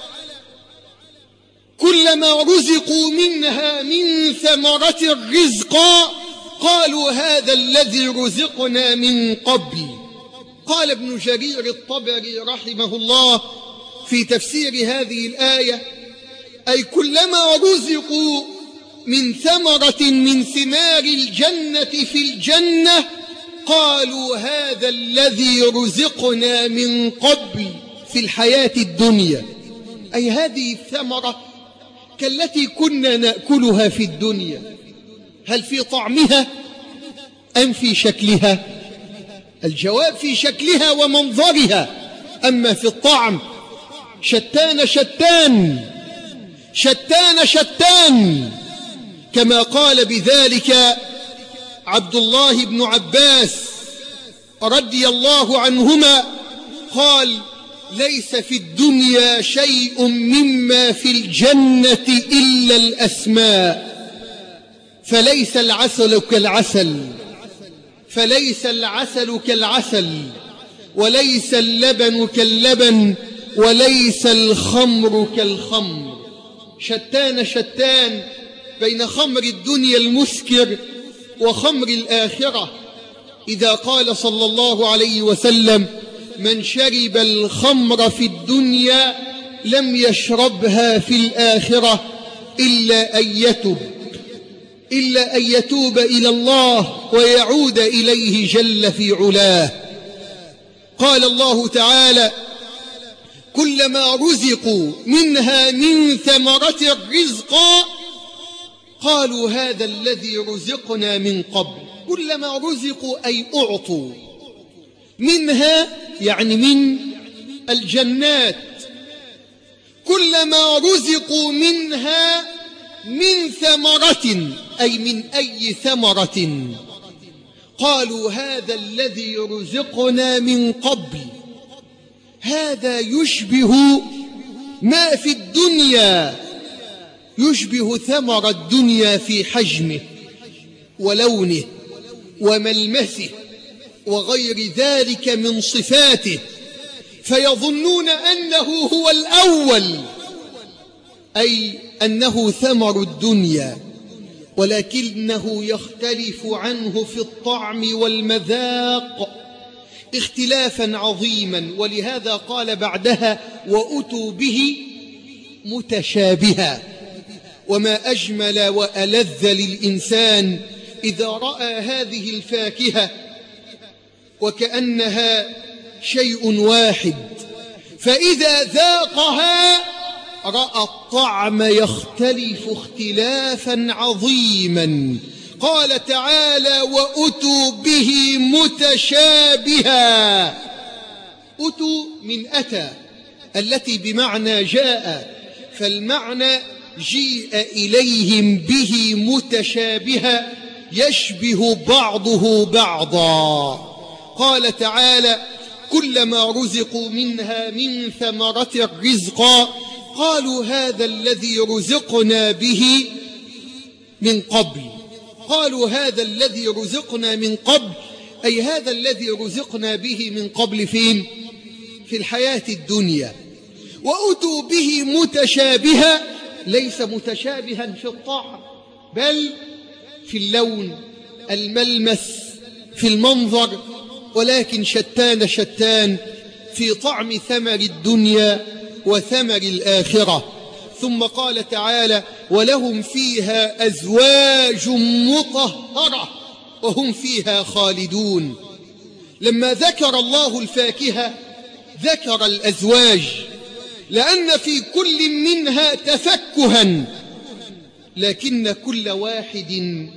Speaker 6: كلما رزقوا منها من ثمرة رزقا قالوا هذا الذي رزقنا من قبل. قال ابن جرير الطبري رحمه الله في تفسير هذه الآية: أي كلما رزقوا من ثمرة من ثمار الجنة في الجنة قالوا هذا الذي رزقنا من قبل في الحياة الدنيا، أي هذه الثمرة كالتي كنا نأكلها في الدنيا، هل في طعمها أم في شكلها؟ الجواب: في شكلها ومنظرها، أما في الطعم شتان شتان شتان شتان، كما قال بذلك عبد الله بن عباس رضي الله عنهما، قال: ليس في الدنيا شيء مما في الجنة إلا الأسماء، فليس العسل كالعسل، فليس العسل كالعسل، وليس اللبن كاللبن، وليس الخمر كالخمر. شتان شتان بين خمر الدنيا المسكر وخمر الآخرة. إذا قال صلى الله عليه وسلم: من شرب الخمر في الدنيا لم يشربها في الآخرة إلا أن يتوب إلى الله ويعود إليه جل في علاه. قال الله تعالى: كلما رزقوا منها من ثمرة رزقا قالوا هذا الذي رزقنا من قبل. كلما رزقوا أي أعطوا منها يعني من الجنات، كلما رزقوا منها من ثمرة أي من أي ثمرة قالوا هذا الذي رزقنا من قبل. هذا يشبه ما في الدنيا، يشبه ثمر الدنيا في حجمه ولونه وملمسه وغير ذلك من صفاته، فيظنون أنه هو الأول، أي أنه ثمر الدنيا، ولكنه يختلف عنه في الطعم والمذاق اختلافا عظيما. ولهذا قال بعدها وأتوا به متشابها. وما أجمل وألذ للإنسان إذا رأى هذه الفاكهة وكأنها شيء واحد، فإذا ذاقها رأى الطعم يختلف اختلافا عظيما. قال تعالى وأتوا به متشابها. أتوا من أتى التي بمعنى جاء، فالمعنى جيء إليهم به متشابها يشبه بعضه بعضا. قال تعالى كلما رزقوا منها من ثمرة رزقا قالوا هذا الذي رزقنا به من قبل. قالوا هذا الذي رزقنا من قبل أي هذا الذي رزقنا به من قبل فين؟ في الحياة الدنيا. وأتوا به متشابها، ليس متشابها في الطعم بل في اللون، الملمس، في المنظر، ولكن شتان في طعم ثمر الدنيا وثمر الآخرة. ثم قال تعالى ولهم فيها أزواج مطهرة وهم فيها خالدون. لما ذكر الله الفاكهة ذكر الأزواج، لأن في كل منها تفكها، لكن كل واحد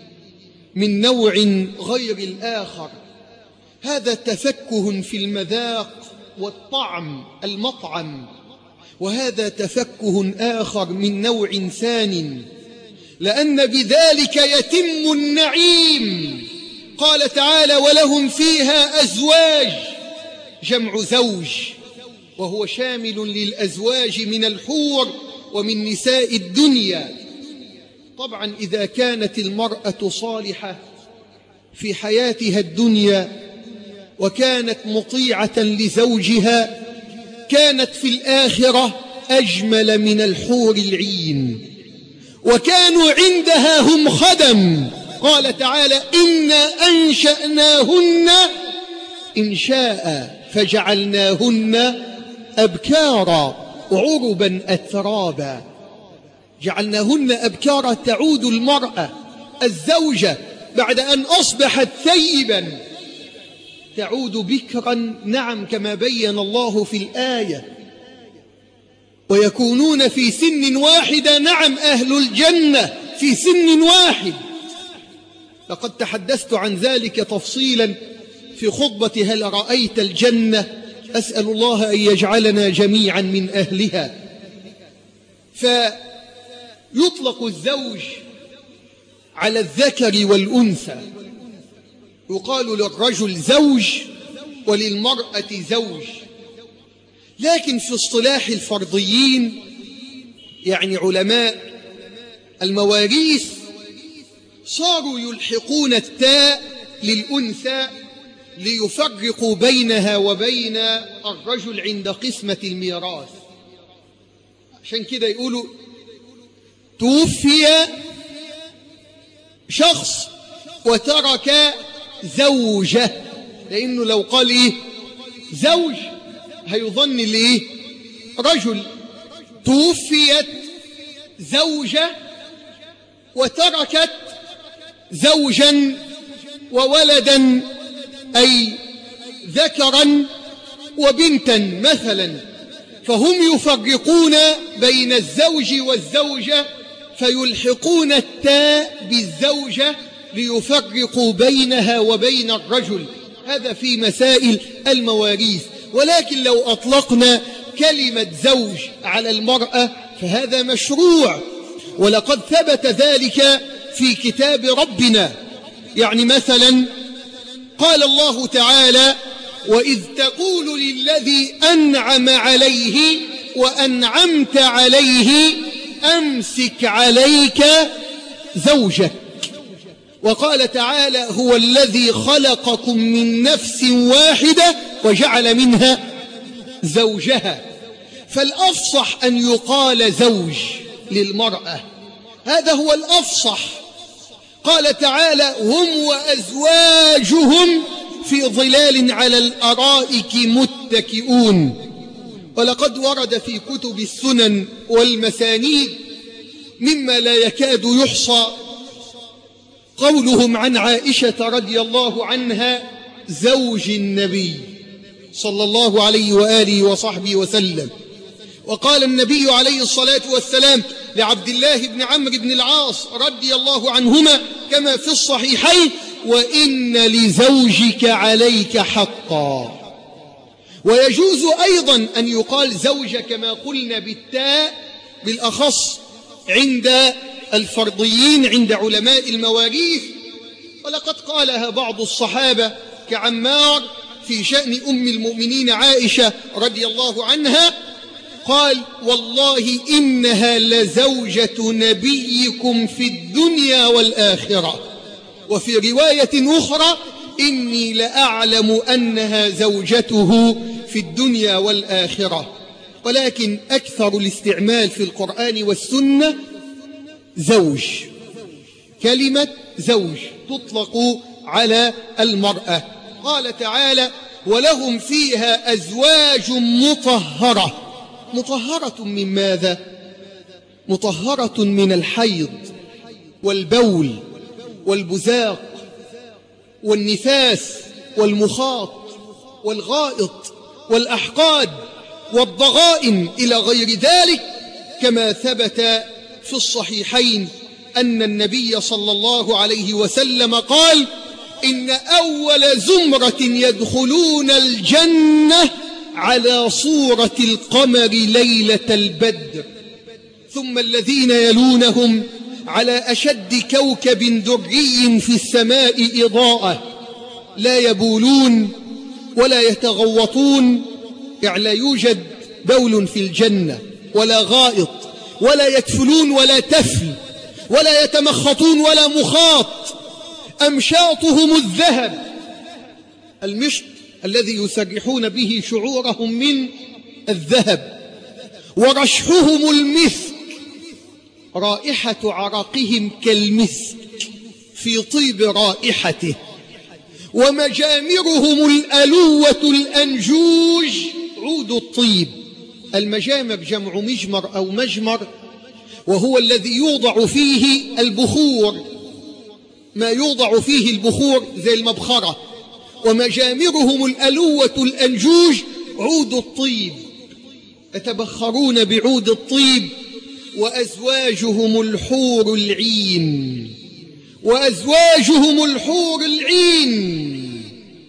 Speaker 6: من نوع غير الآخر. هذا تفكه في المذاق والطعم المطعم، وهذا تفكه آخر من نوع ثان، لأن بذلك يتم النعيم. قال تعالى ولهم فيها أزواج، جمع زوج، وهو شامل للأزواج من الحور ومن نساء الدنيا. طبعا إذا كانت المرأة صالحة في حياتها الدنيا وكانت مطيعة لزوجها كانت في الآخرة أجمل من الحور العين، وكانوا عندها هم خدم. قال تعالى إنا أنشأناهن إنشاء فجعلناهن أبكارا عربا أترابا. جعلناهن أبكارا، تعود المرأة الزوجة بعد أن أصبحت ثيبا تعود بكرا، نعم كما بين الله في الآية، ويكونون في سن واحدة، نعم أهل الجنة في سن واحد. لقد تحدثت عن ذلك تفصيلا في خطبة هل رأيت الجنة، أسأل الله أن يجعلنا جميعا من أهلها. فيطلق الزوج على الذكر والأنثى، يقال للرجل زوج وللمرأة زوج، لكن في اصطلاح الفرضيين يعني علماء المواريث صاروا يلحقون التاء للأنثى ليفرقوا بينها وبين الرجل عند قسمة الميراث. عشان كده يقولوا توفي شخص وترك زوجة، لأنه لو قال إيه زوج هيظن ليه رجل. توفيت زوجة وتركت زوجا وولدا، أي ذكرا وبنتا مثلا، فهم يفرقون بين الزوج والزوجة فيلحقون التاء بالزوجة ليفرقوا بينها وبين الرجل. هذا في مسائل المواريث. ولكن لو أطلقنا كلمة زوج على المرأة فهذا مشروع، ولقد ثبت ذلك في كتاب ربنا. يعني مثلا قال الله تعالى: وإذ تقول للذي أنعم عليه وأنعمت عليه أمسك عليك زوجك. وقال تعالى: هو الذي خلقكم من نفس واحدة وجعل منها زوجها. فالأفصح أن يقال زوج للمرأة، هذا هو الأفصح. قال تعالى: هم وأزواجهم في ظلال على الأرائك متكئون. ولقد ورد في كتب السنن والمسانيد مما لا يكاد يحصى قولهم عن عائشة رضي الله عنها زوج النبي صلى الله عليه وآله وصحبه وسلم. وقال النبي عليه الصلاة والسلام لعبد الله بن عمرو بن العاص رضي الله عنهما كما في الصحيحين: وإن لزوجك عليك حقا. ويجوز أيضا أن يقال زوجة كما قلنا بالتاء، بالأخص عند الفرضيين، عند علماء المواريث. ولقد قالها بعض الصحابة كعمار في شأن أم المؤمنين عائشة رضي الله عنها، قال: والله إنها لزوجة نبيكم في الدنيا والآخرة. وفي رواية أخرى: إني لأعلم أنها زوجته في الدنيا والآخرة. ولكن أكثر الاستعمال في القرآن والسنة زوج. كلمة زوج تطلق على المرأة. قال تعالى: ولهم فيها أزواج مطهرة. مطهرة من ماذا؟ مطهرة من الحيض والبول والبزاق والنفاس والمخاط والغائط والأحقاد والضغائن إلى غير ذلك. كما ثبت في الصحيحين أن النبي صلى الله عليه وسلم قال: إن أول زمرة يدخلون الجنة على صورة القمر ليلة البدر، ثم الذين يلونهم على أشد كوكب دري في السماء إضاءة، لا يبولون ولا يتغوطون، يعني لا يوجد بول في الجنة ولا غائط ولا يتفلون ولا تفل ولا يتمخطون ولا مخاط. أمشاطهم الذهب، المشط الذي يسرحون به شعورهم من الذهب، ورشحهم المسك، رائحة عرقهم كالمسك في طيب رائحته، ومجامرهم الألوة الأنجوج عود الطيب. المجامر جمع مجمر أو مجمر، وهو الذي يوضع فيه البخور، ما يوضع فيه البخور زي المبخرة. ومجامرهم الألوة الأنجوج عود الطيب، يتبخرون بعود الطيب. وأزواجهم الحور العين، وأزواجهم الحور العين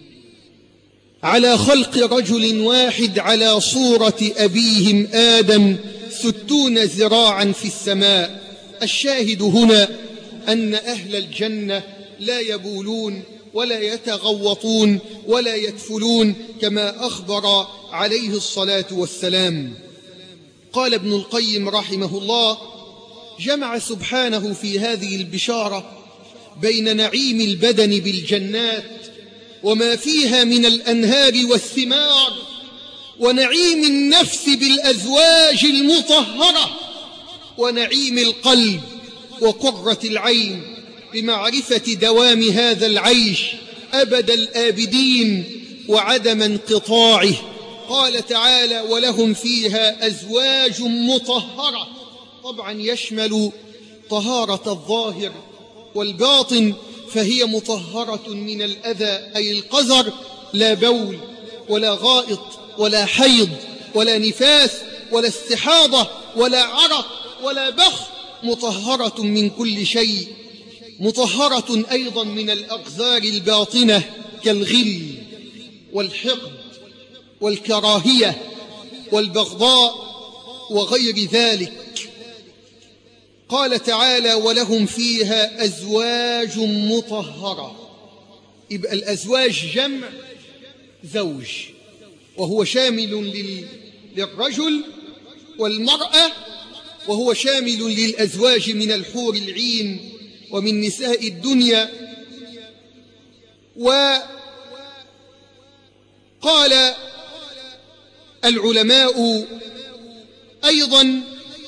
Speaker 6: على خلق رجل واحد على صورة أبيهم آدم 60 ذراعا في السماء. الشاهد هنا أن أهل الجنة لا يبولون ولا يتغوطون ولا يتفلون كما أخبر عليه الصلاة والسلام. قال ابن القيم رحمه الله: جمع سبحانه في هذه البشارة بين نعيم البدن بالجنات وما فيها من الأنهار والثمار، ونعيم النفس بالأزواج المطهرة، ونعيم القلب وقرة العين بمعرفة دوام هذا العيش أبد الآبدين وعدم انقطاعه. قال تعالى: ولهم فيها أزواج مطهرة، طبعا يشمل طهارة الظاهر والباطن، فهي مطهرة من الأذى أي القذر، لا بول ولا غائط ولا حيض ولا نفاس ولا استحاضة ولا عرق ولا بخ، مطهرة من كل شيء، مطهرة أيضا من الأقذار الباطنة كالغل والحقد والكراهية والبغضاء وغير ذلك. قال تعالى: ولهم فيها أزواج مطهرة. يبقى الأزواج جمع زوج، وهو شامل للرجل والمرأة، وهو شامل للأزواج من الحور العين ومن نساء الدنيا. وقال العلماء أيضا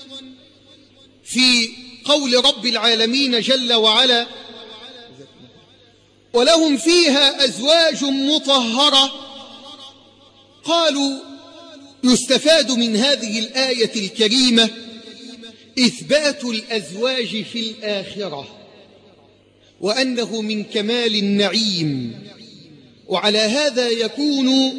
Speaker 6: في قول رب العالمين جل وعلا: ولهم فيها أزواج مطهرة. قالوا: يستفاد من هذه الآية الكريمة إثبات الأزواج في الآخرة، وأنه من كمال النعيم، وعلى هذا يكون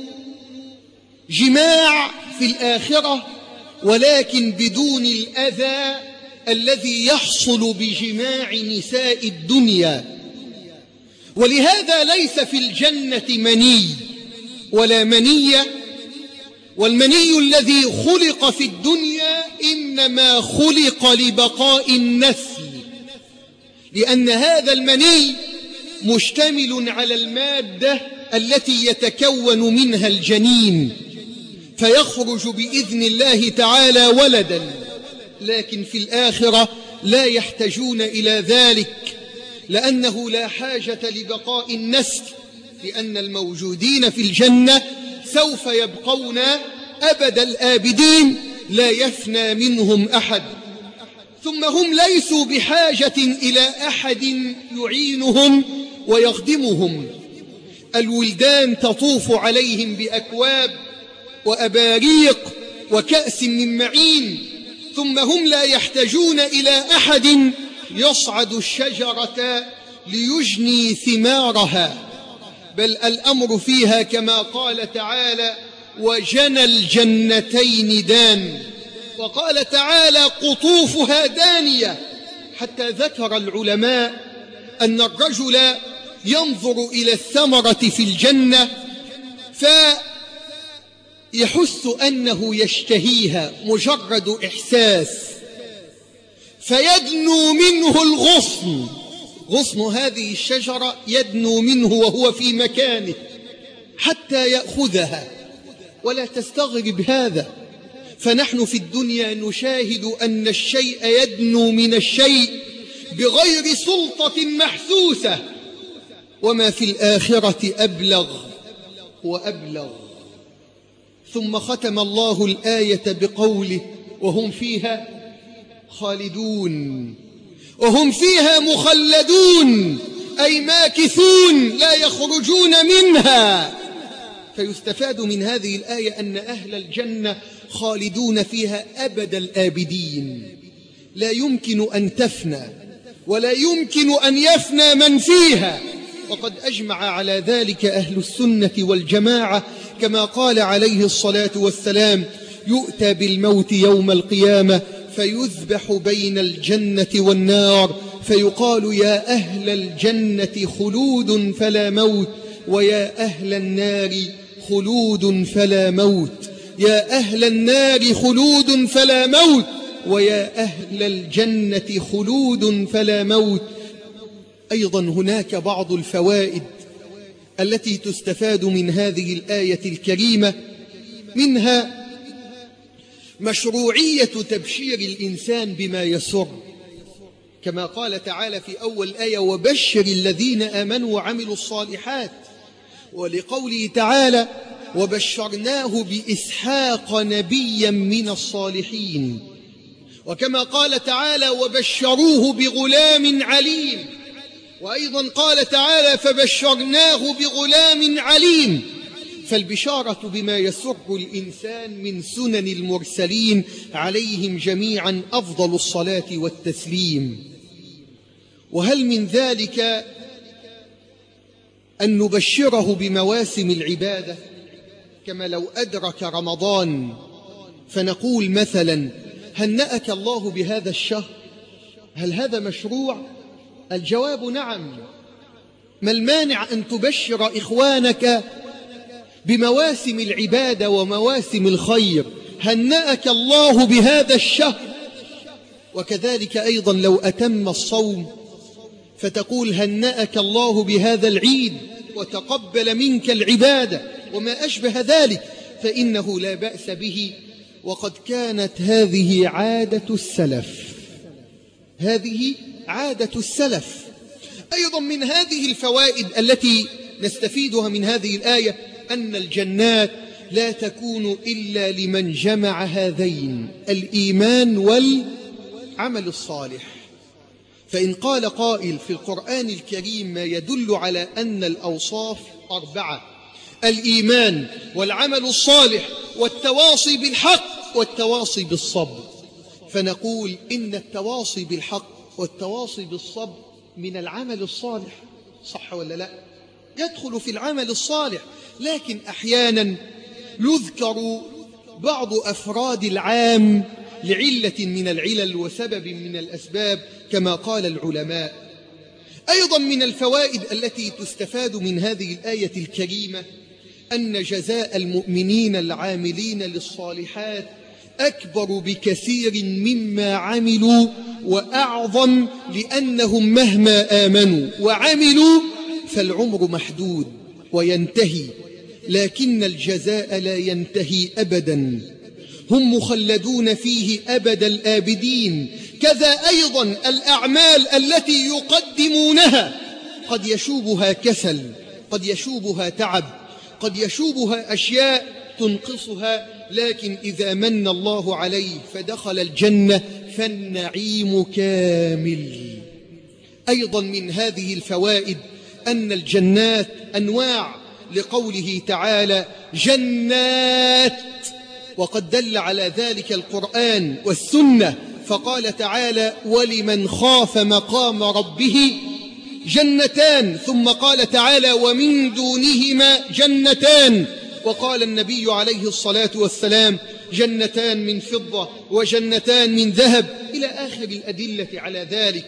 Speaker 6: جماع في الآخرة، ولكن بدون الأذى الذي يحصل بجماع نساء الدنيا. ولهذا ليس في الجنة مني ولا منية، والمني الذي خلق في الدنيا إنما خلق لبقاء النسل، لأن هذا المني مشتمل على المادة التي يتكون منها الجنين، فيخرج بإذن الله تعالى ولدا. لكن في الآخرة لا يحتاجون إلى ذلك، لأنه لا حاجة لبقاء النسل، لأن الموجودين في الجنة سوف يبقون أبد الآبدين، لا يفنى منهم أحد. ثم هم ليسوا بحاجة إلى أحد يعينهم ويخدمهم. الولدان تطوف عليهم بأكواب وأباريق وكأس من معين، ثم هم لا يحتاجون إلى أحد يصعد الشجرة ليجني ثمارها، بل الأمر فيها كما قال تعالى: وجنى الجنتين دان. وقال تعالى: قطوفها دانية، حتى ذكر العلماء أن الرجل ينظر إلى الثمرة في الجنة فيحس أنه يشتهيها، مجرد إحساس، فيدنو منه الغصن. غصن هذه الشجرة يدنو منه وهو في مكانه حتى يأخذها. ولا تستغرب هذا، فنحن في الدنيا نشاهد أن الشيء يدنو من الشيء بغير سلطة محسوسة، وما في الآخرة أبلغ وأبلغ. ثم ختم الله الآية بقوله: وهم فيها خالدون، وهم فيها مخلدون، أي ماكثون لا يخرجون منها. فيستفاد من هذه الآية أن أهل الجنة خالدون فيها أبد الآبدين، لا يمكن أن تفنى ولا يمكن أن يفنى من فيها. وقد أجمع على ذلك أهل السنة والجماعة، كما قال عليه الصلاة والسلام: يؤتى بالموت يوم القيامة فيذبح بين الجنة والنار، فيقال: يا أهل الجنة خلود فلا موت، ويا أهل النار خلود فلا موت، يا أهل النار خلود فلا موت، ويا أهل الجنة خلود فلا موت. أيضا هناك بعض الفوائد التي تستفاد من هذه الآية الكريمة، منها مشروعية تبشير الإنسان بما يسر، كما قال تعالى في أول آية: وبشر الذين آمنوا وعملوا الصالحات. ولقوله تعالى: وبشرناه بإسحاق نبيا من الصالحين. وكما قال تعالى: وبشروه بغلام عليم. وأيضا قال تعالى: فبشرناه بغلام عليم. فالبشارة بما يسر الإنسان من سنن المرسلين عليهم جميعا أفضل الصلاة والتسليم. وهل من ذلك أن نبشره بمواسم العبادة، كما لو أدرك رمضان فنقول مثلا: هنأك الله بهذا الشهر، هل هذا مشروع؟ الجواب نعم. ما المانع أن تبشر إخوانك بمواسم العبادة ومواسم الخير؟ هنأك الله بهذا الشهر. وكذلك أيضا لو أتم الصوم فتقول: هنأك الله بهذا العيد وتقبل منك العبادة وما أشبه ذلك، فإنه لا بأس به. وقد كانت هذه عادة السلف، هذه عادة السلف. أيضا من هذه الفوائد التي نستفيدها من هذه الآية أن الجنات لا تكون إلا لمن جمع هذين: الإيمان والعمل الصالح. فإن قال قائل في القرآن الكريم ما يدل على أن الأوصاف 4: الإيمان والعمل الصالح والتواصي بالحق والتواصي بالصبر، فنقول إن التواصي بالحق والتواصي بالصبر من العمل الصالح، صح ولا لا؟ يدخل في العمل الصالح. لكن أحيانا يذكر بعض أفراد العام لعلة من العلل وسبب من الأسباب كما قال العلماء. أيضا من الفوائد التي تستفاد من هذه الآية الكريمة أن جزاء المؤمنين العاملين للصالحات أكبر بكثير مما عملوا وأعظم، لأنهم مهما آمنوا وعملوا فالعمر محدود وينتهي، لكن الجزاء لا ينتهي أبدا، هم مخلدون فيه أبد الآبدين. كذا أيضا الأعمال التي يقدمونها قد يشوبها كسل، قد يشوبها تعب، قد يشوبها أشياء تنقصها، لكن إذا من الله عليه فدخل الجنة فالنعيم كامل. أيضا من هذه الفوائد أن الجنات أنواع، لقوله تعالى: جنات، وقد دل على ذلك القرآن والسنة، فقال تعالى: ولمن خاف مقام ربه جنتان، ثم قال تعالى: ومن دونهما جنتان، وقال النبي عليه الصلاة والسلام: جنتان من فضة وجنتان من ذهب، إلى آخر الأدلة على ذلك.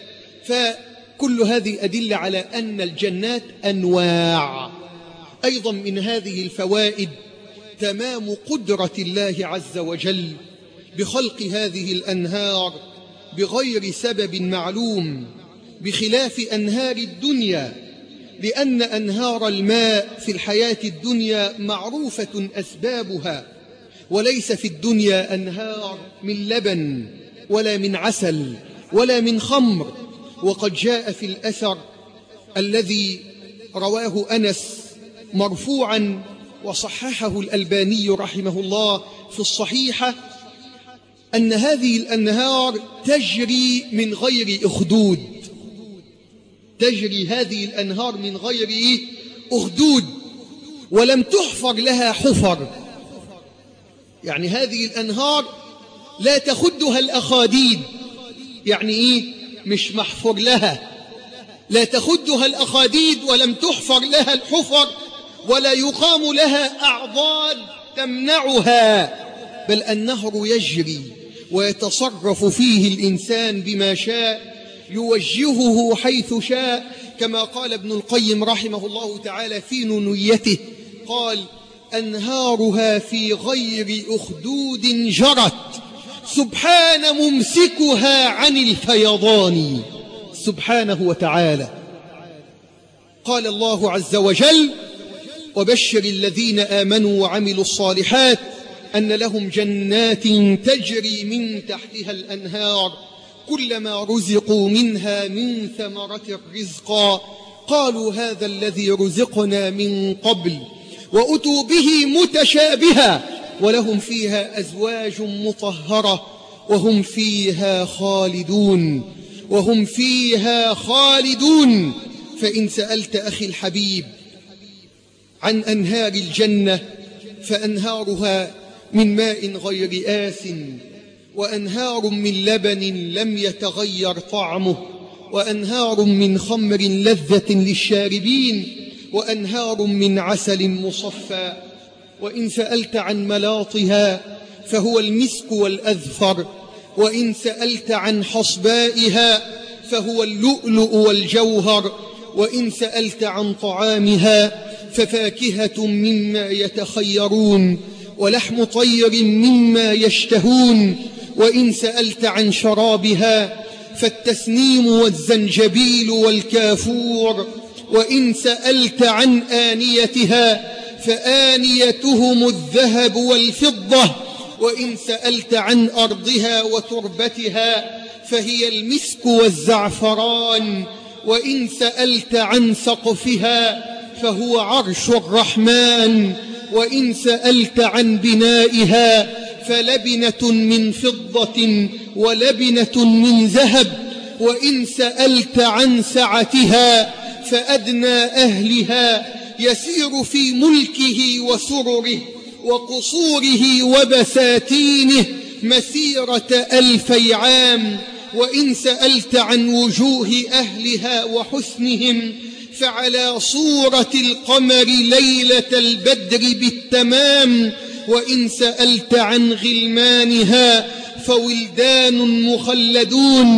Speaker 6: فكل هذه أدلة على أن الجنات أنواع. أيضا من هذه الفوائد تمام قدرة الله عز وجل بخلق هذه الأنهار بغير سبب معلوم، بخلاف أنهار الدنيا، لأن أنهار الماء في الحياة الدنيا معروفة أسبابها، وليس في الدنيا أنهار من لبن ولا من عسل ولا من خمر. وقد جاء في الأثر الذي رواه أنس مرفوعا وصححه الألباني رحمه الله في الصحيحة أن هذه الأنهار تجري من غير أخدود، تجري هذه الأنهار من غير أخدود، ولم تحفر لها حفر. يعني هذه الأنهار لا تخدها الأخاديد، يعني إيه؟ مش محفر لها، لا تخدها الأخاديد ولم تحفر لها الحفر، ولا يقام لها أعضاد تمنعها، بل النهر يجري ويتصرف فيه الإنسان بما شاء، يوجهه حيث شاء، كما قال ابن القيم رحمه الله تعالى في نونيته، قال: أنهارها في غير أخدود جرت، سبحان ممسكها عن الفيضان، سبحانه وتعالى. قال الله عز وجل: وبشر الذين آمنوا وعملوا الصالحات أن لهم جنات تجري من تحتها الأنهار كلما رزقوا منها من ثمرة رزقا قالوا هذا الذي رزقنا من قبل وأتوا به متشابها ولهم فيها أزواج مطهرة وهم فيها خالدون، وهم فيها خالدون. فإن سألت أخي الحبيب عن أنهار الجنة فأنهارها من ماء غير آس، وأنهار من لبن لم يتغير طعمه، وأنهار من خمر لذة للشاربين، وأنهار من عسل مصفى. وإن سألت عن ملاطها فهو المسك والأذفر، وإن سألت عن حصبائها فهو اللؤلؤ والجوهر، وإن سألت عن طعامها ففاكهة مما يتخيرون، ولحم طير مما يشتهون، وإن سألت عن شرابها فالتسنيم والزنجبيل والكافور، وإن سألت عن آنيتها فآنيتهم الذهب والفضة، وإن سألت عن أرضها وتربتها فهي المسك والزعفران، وإن سألت عن سقفها فهو عرش الرحمن، وإن سألت عن بنائها فلبنة من فضة ولبنة من ذهب، وإن سألت عن سعتها فأدنى أهلها يسير في ملكه وسرره وقصوره وبساتينه مسيرة 2000 عام، وإن سألت عن وجوه أهلها وحسنهم فعلى صورة القمر ليلة البدر بالتمام، وإن سألت عن غلمانها فولدان مخلدون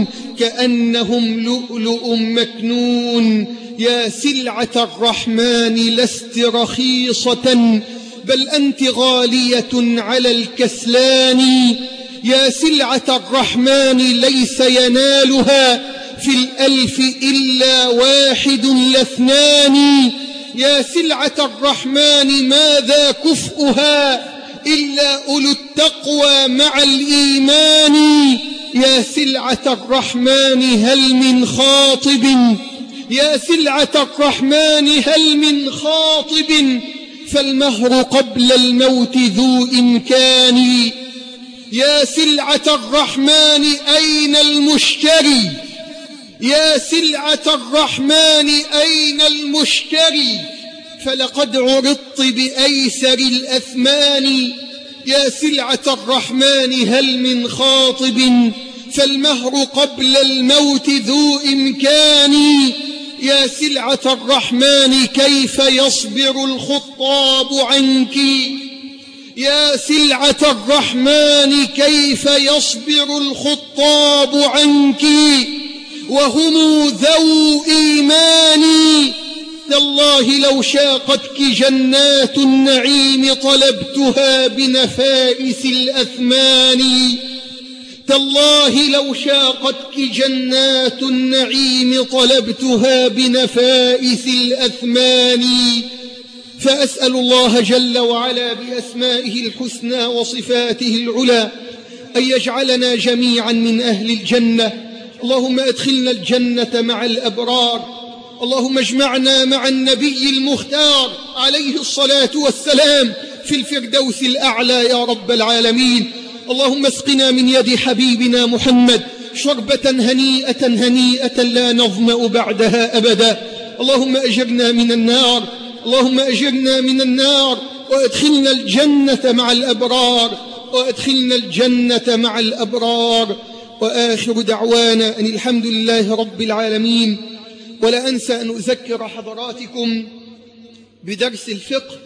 Speaker 6: كأنهم لؤلؤ مكنون. يا سلعة الرحمن لست رخيصة بل أنت غالية على الكسلان، يا سلعة الرحمن ليس ينالها في 1000 إلا 1 لا 2، يا سلعة الرحمن ماذا كفؤها إلا أولو التقوى مع الإيمان، يا سلعة الرحمن هل من خاطب، يا سلعة الرحمن هل من خاطب فالمهر قبل الموت ذو إمكان، يا سلعة الرحمن أين المشتري، يا سلعة الرحمن أين المشتري فلقد عرضت بأيسر الأثمان، يا سلعة الرحمن هل من خاطب فالمهر قبل الموت ذو إمكان، يا سلعة الرحمن كيف يصبر الخطاب عنك، يا سلعة الرحمن كيف يصبر الخطاب عنك وهم ذو إيمان، تالله لو شاقتك جنات النعيم طلبتها بنفائس الأثمان، تالله لو شاقتك جنات النعيم طلبتها بنفائس الأثمان، فأسأل الله جل وعلا بأسمائه الحسنى وصفاته العلى أن يجعلنا جميعا من أهل الجنة. اللهم أدخلنا الجنة مع الأبرار، اللهم اجمعنا مع النبي المختار عليه الصلاة والسلام في الفردوس الأعلى يا رب العالمين. اللهم اسقنا من يد حبيبنا محمد شربة هنيئة هنيئة لا نظمأ بعدها أبدا. اللهم أجرنا من النار، اللهم أجرنا من النار وأدخلنا الجنة مع الأبرار، وأدخلنا الجنة مع الأبرار. وآخر دعوانا أن الحمد لله رب العالمين. ولا أنسى أن أذكر حضراتكم بدرس الفقه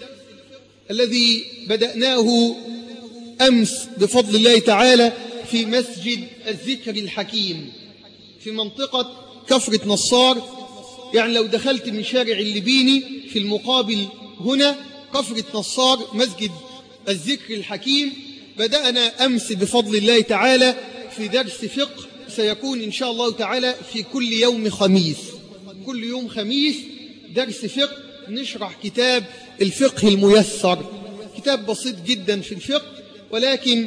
Speaker 6: الذي بدأناه أمس بفضل الله تعالى في مسجد الذكر الحكيم في منطقة كفرة نصار. يعني لو دخلت من شارع الليبيني في المقابل هنا كفرة نصار مسجد الذكر الحكيم، بدأنا أمس بفضل الله تعالى في درس فقه سيكون إن شاء الله تعالى في كل يوم خميس، كل يوم خميس درس فقه نشرح كتاب الفقه الميسر، كتاب بسيط جدا في الفقه ولكن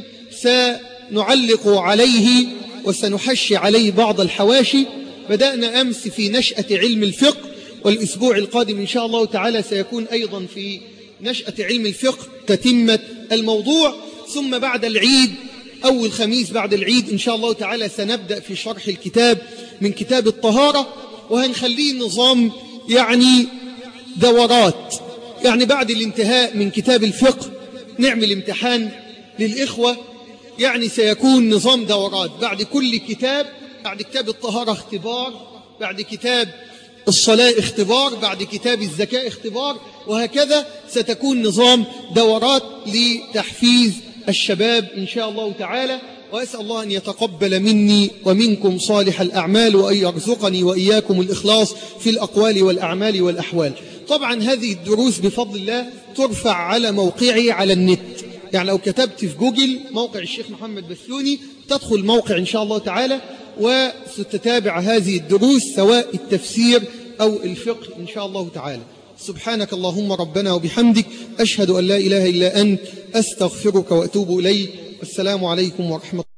Speaker 6: سنعلق عليه وسنحشي عليه بعض الحواشي. بدأنا أمس في نشأة علم الفقه، والأسبوع القادم إن شاء الله تعالى سيكون أيضا في نشأة علم الفقه تتمة الموضوع. ثم بعد العيد أول خميس بعد العيد إن شاء الله تعالى سنبدأ في شرح الكتاب من كتاب الطهارة، وهنخليه نظام يعني دورات. يعني بعد الانتهاء من كتاب الفقه نعمل امتحان للإخوة، يعني سيكون نظام دورات بعد كل كتاب. بعد كتاب الطهارة اختبار، بعد كتاب الصلاة اختبار، بعد كتاب الزكاة اختبار، وهكذا ستكون نظام دورات لتحفيز الشباب إن شاء الله تعالى، وأسأل الله أن يتقبل مني ومنكم صالح الأعمال، وأن يرزقني وإياكم الإخلاص في الأقوال والأعمال والأحوال. طبعا هذه الدروس بفضل الله ترفع على موقعي على النت، يعني لو كتبت في جوجل موقع الشيخ محمد بسيوني تدخل موقع إن شاء الله تعالى وستتابع هذه الدروس سواء التفسير أو الفقه إن شاء الله تعالى. سبحانك اللهم ربنا وبحمدك، أشهد أن لا إله إلا أنت، أستغفرك وأتوب إليك. والسلام عليكم ورحمة الله.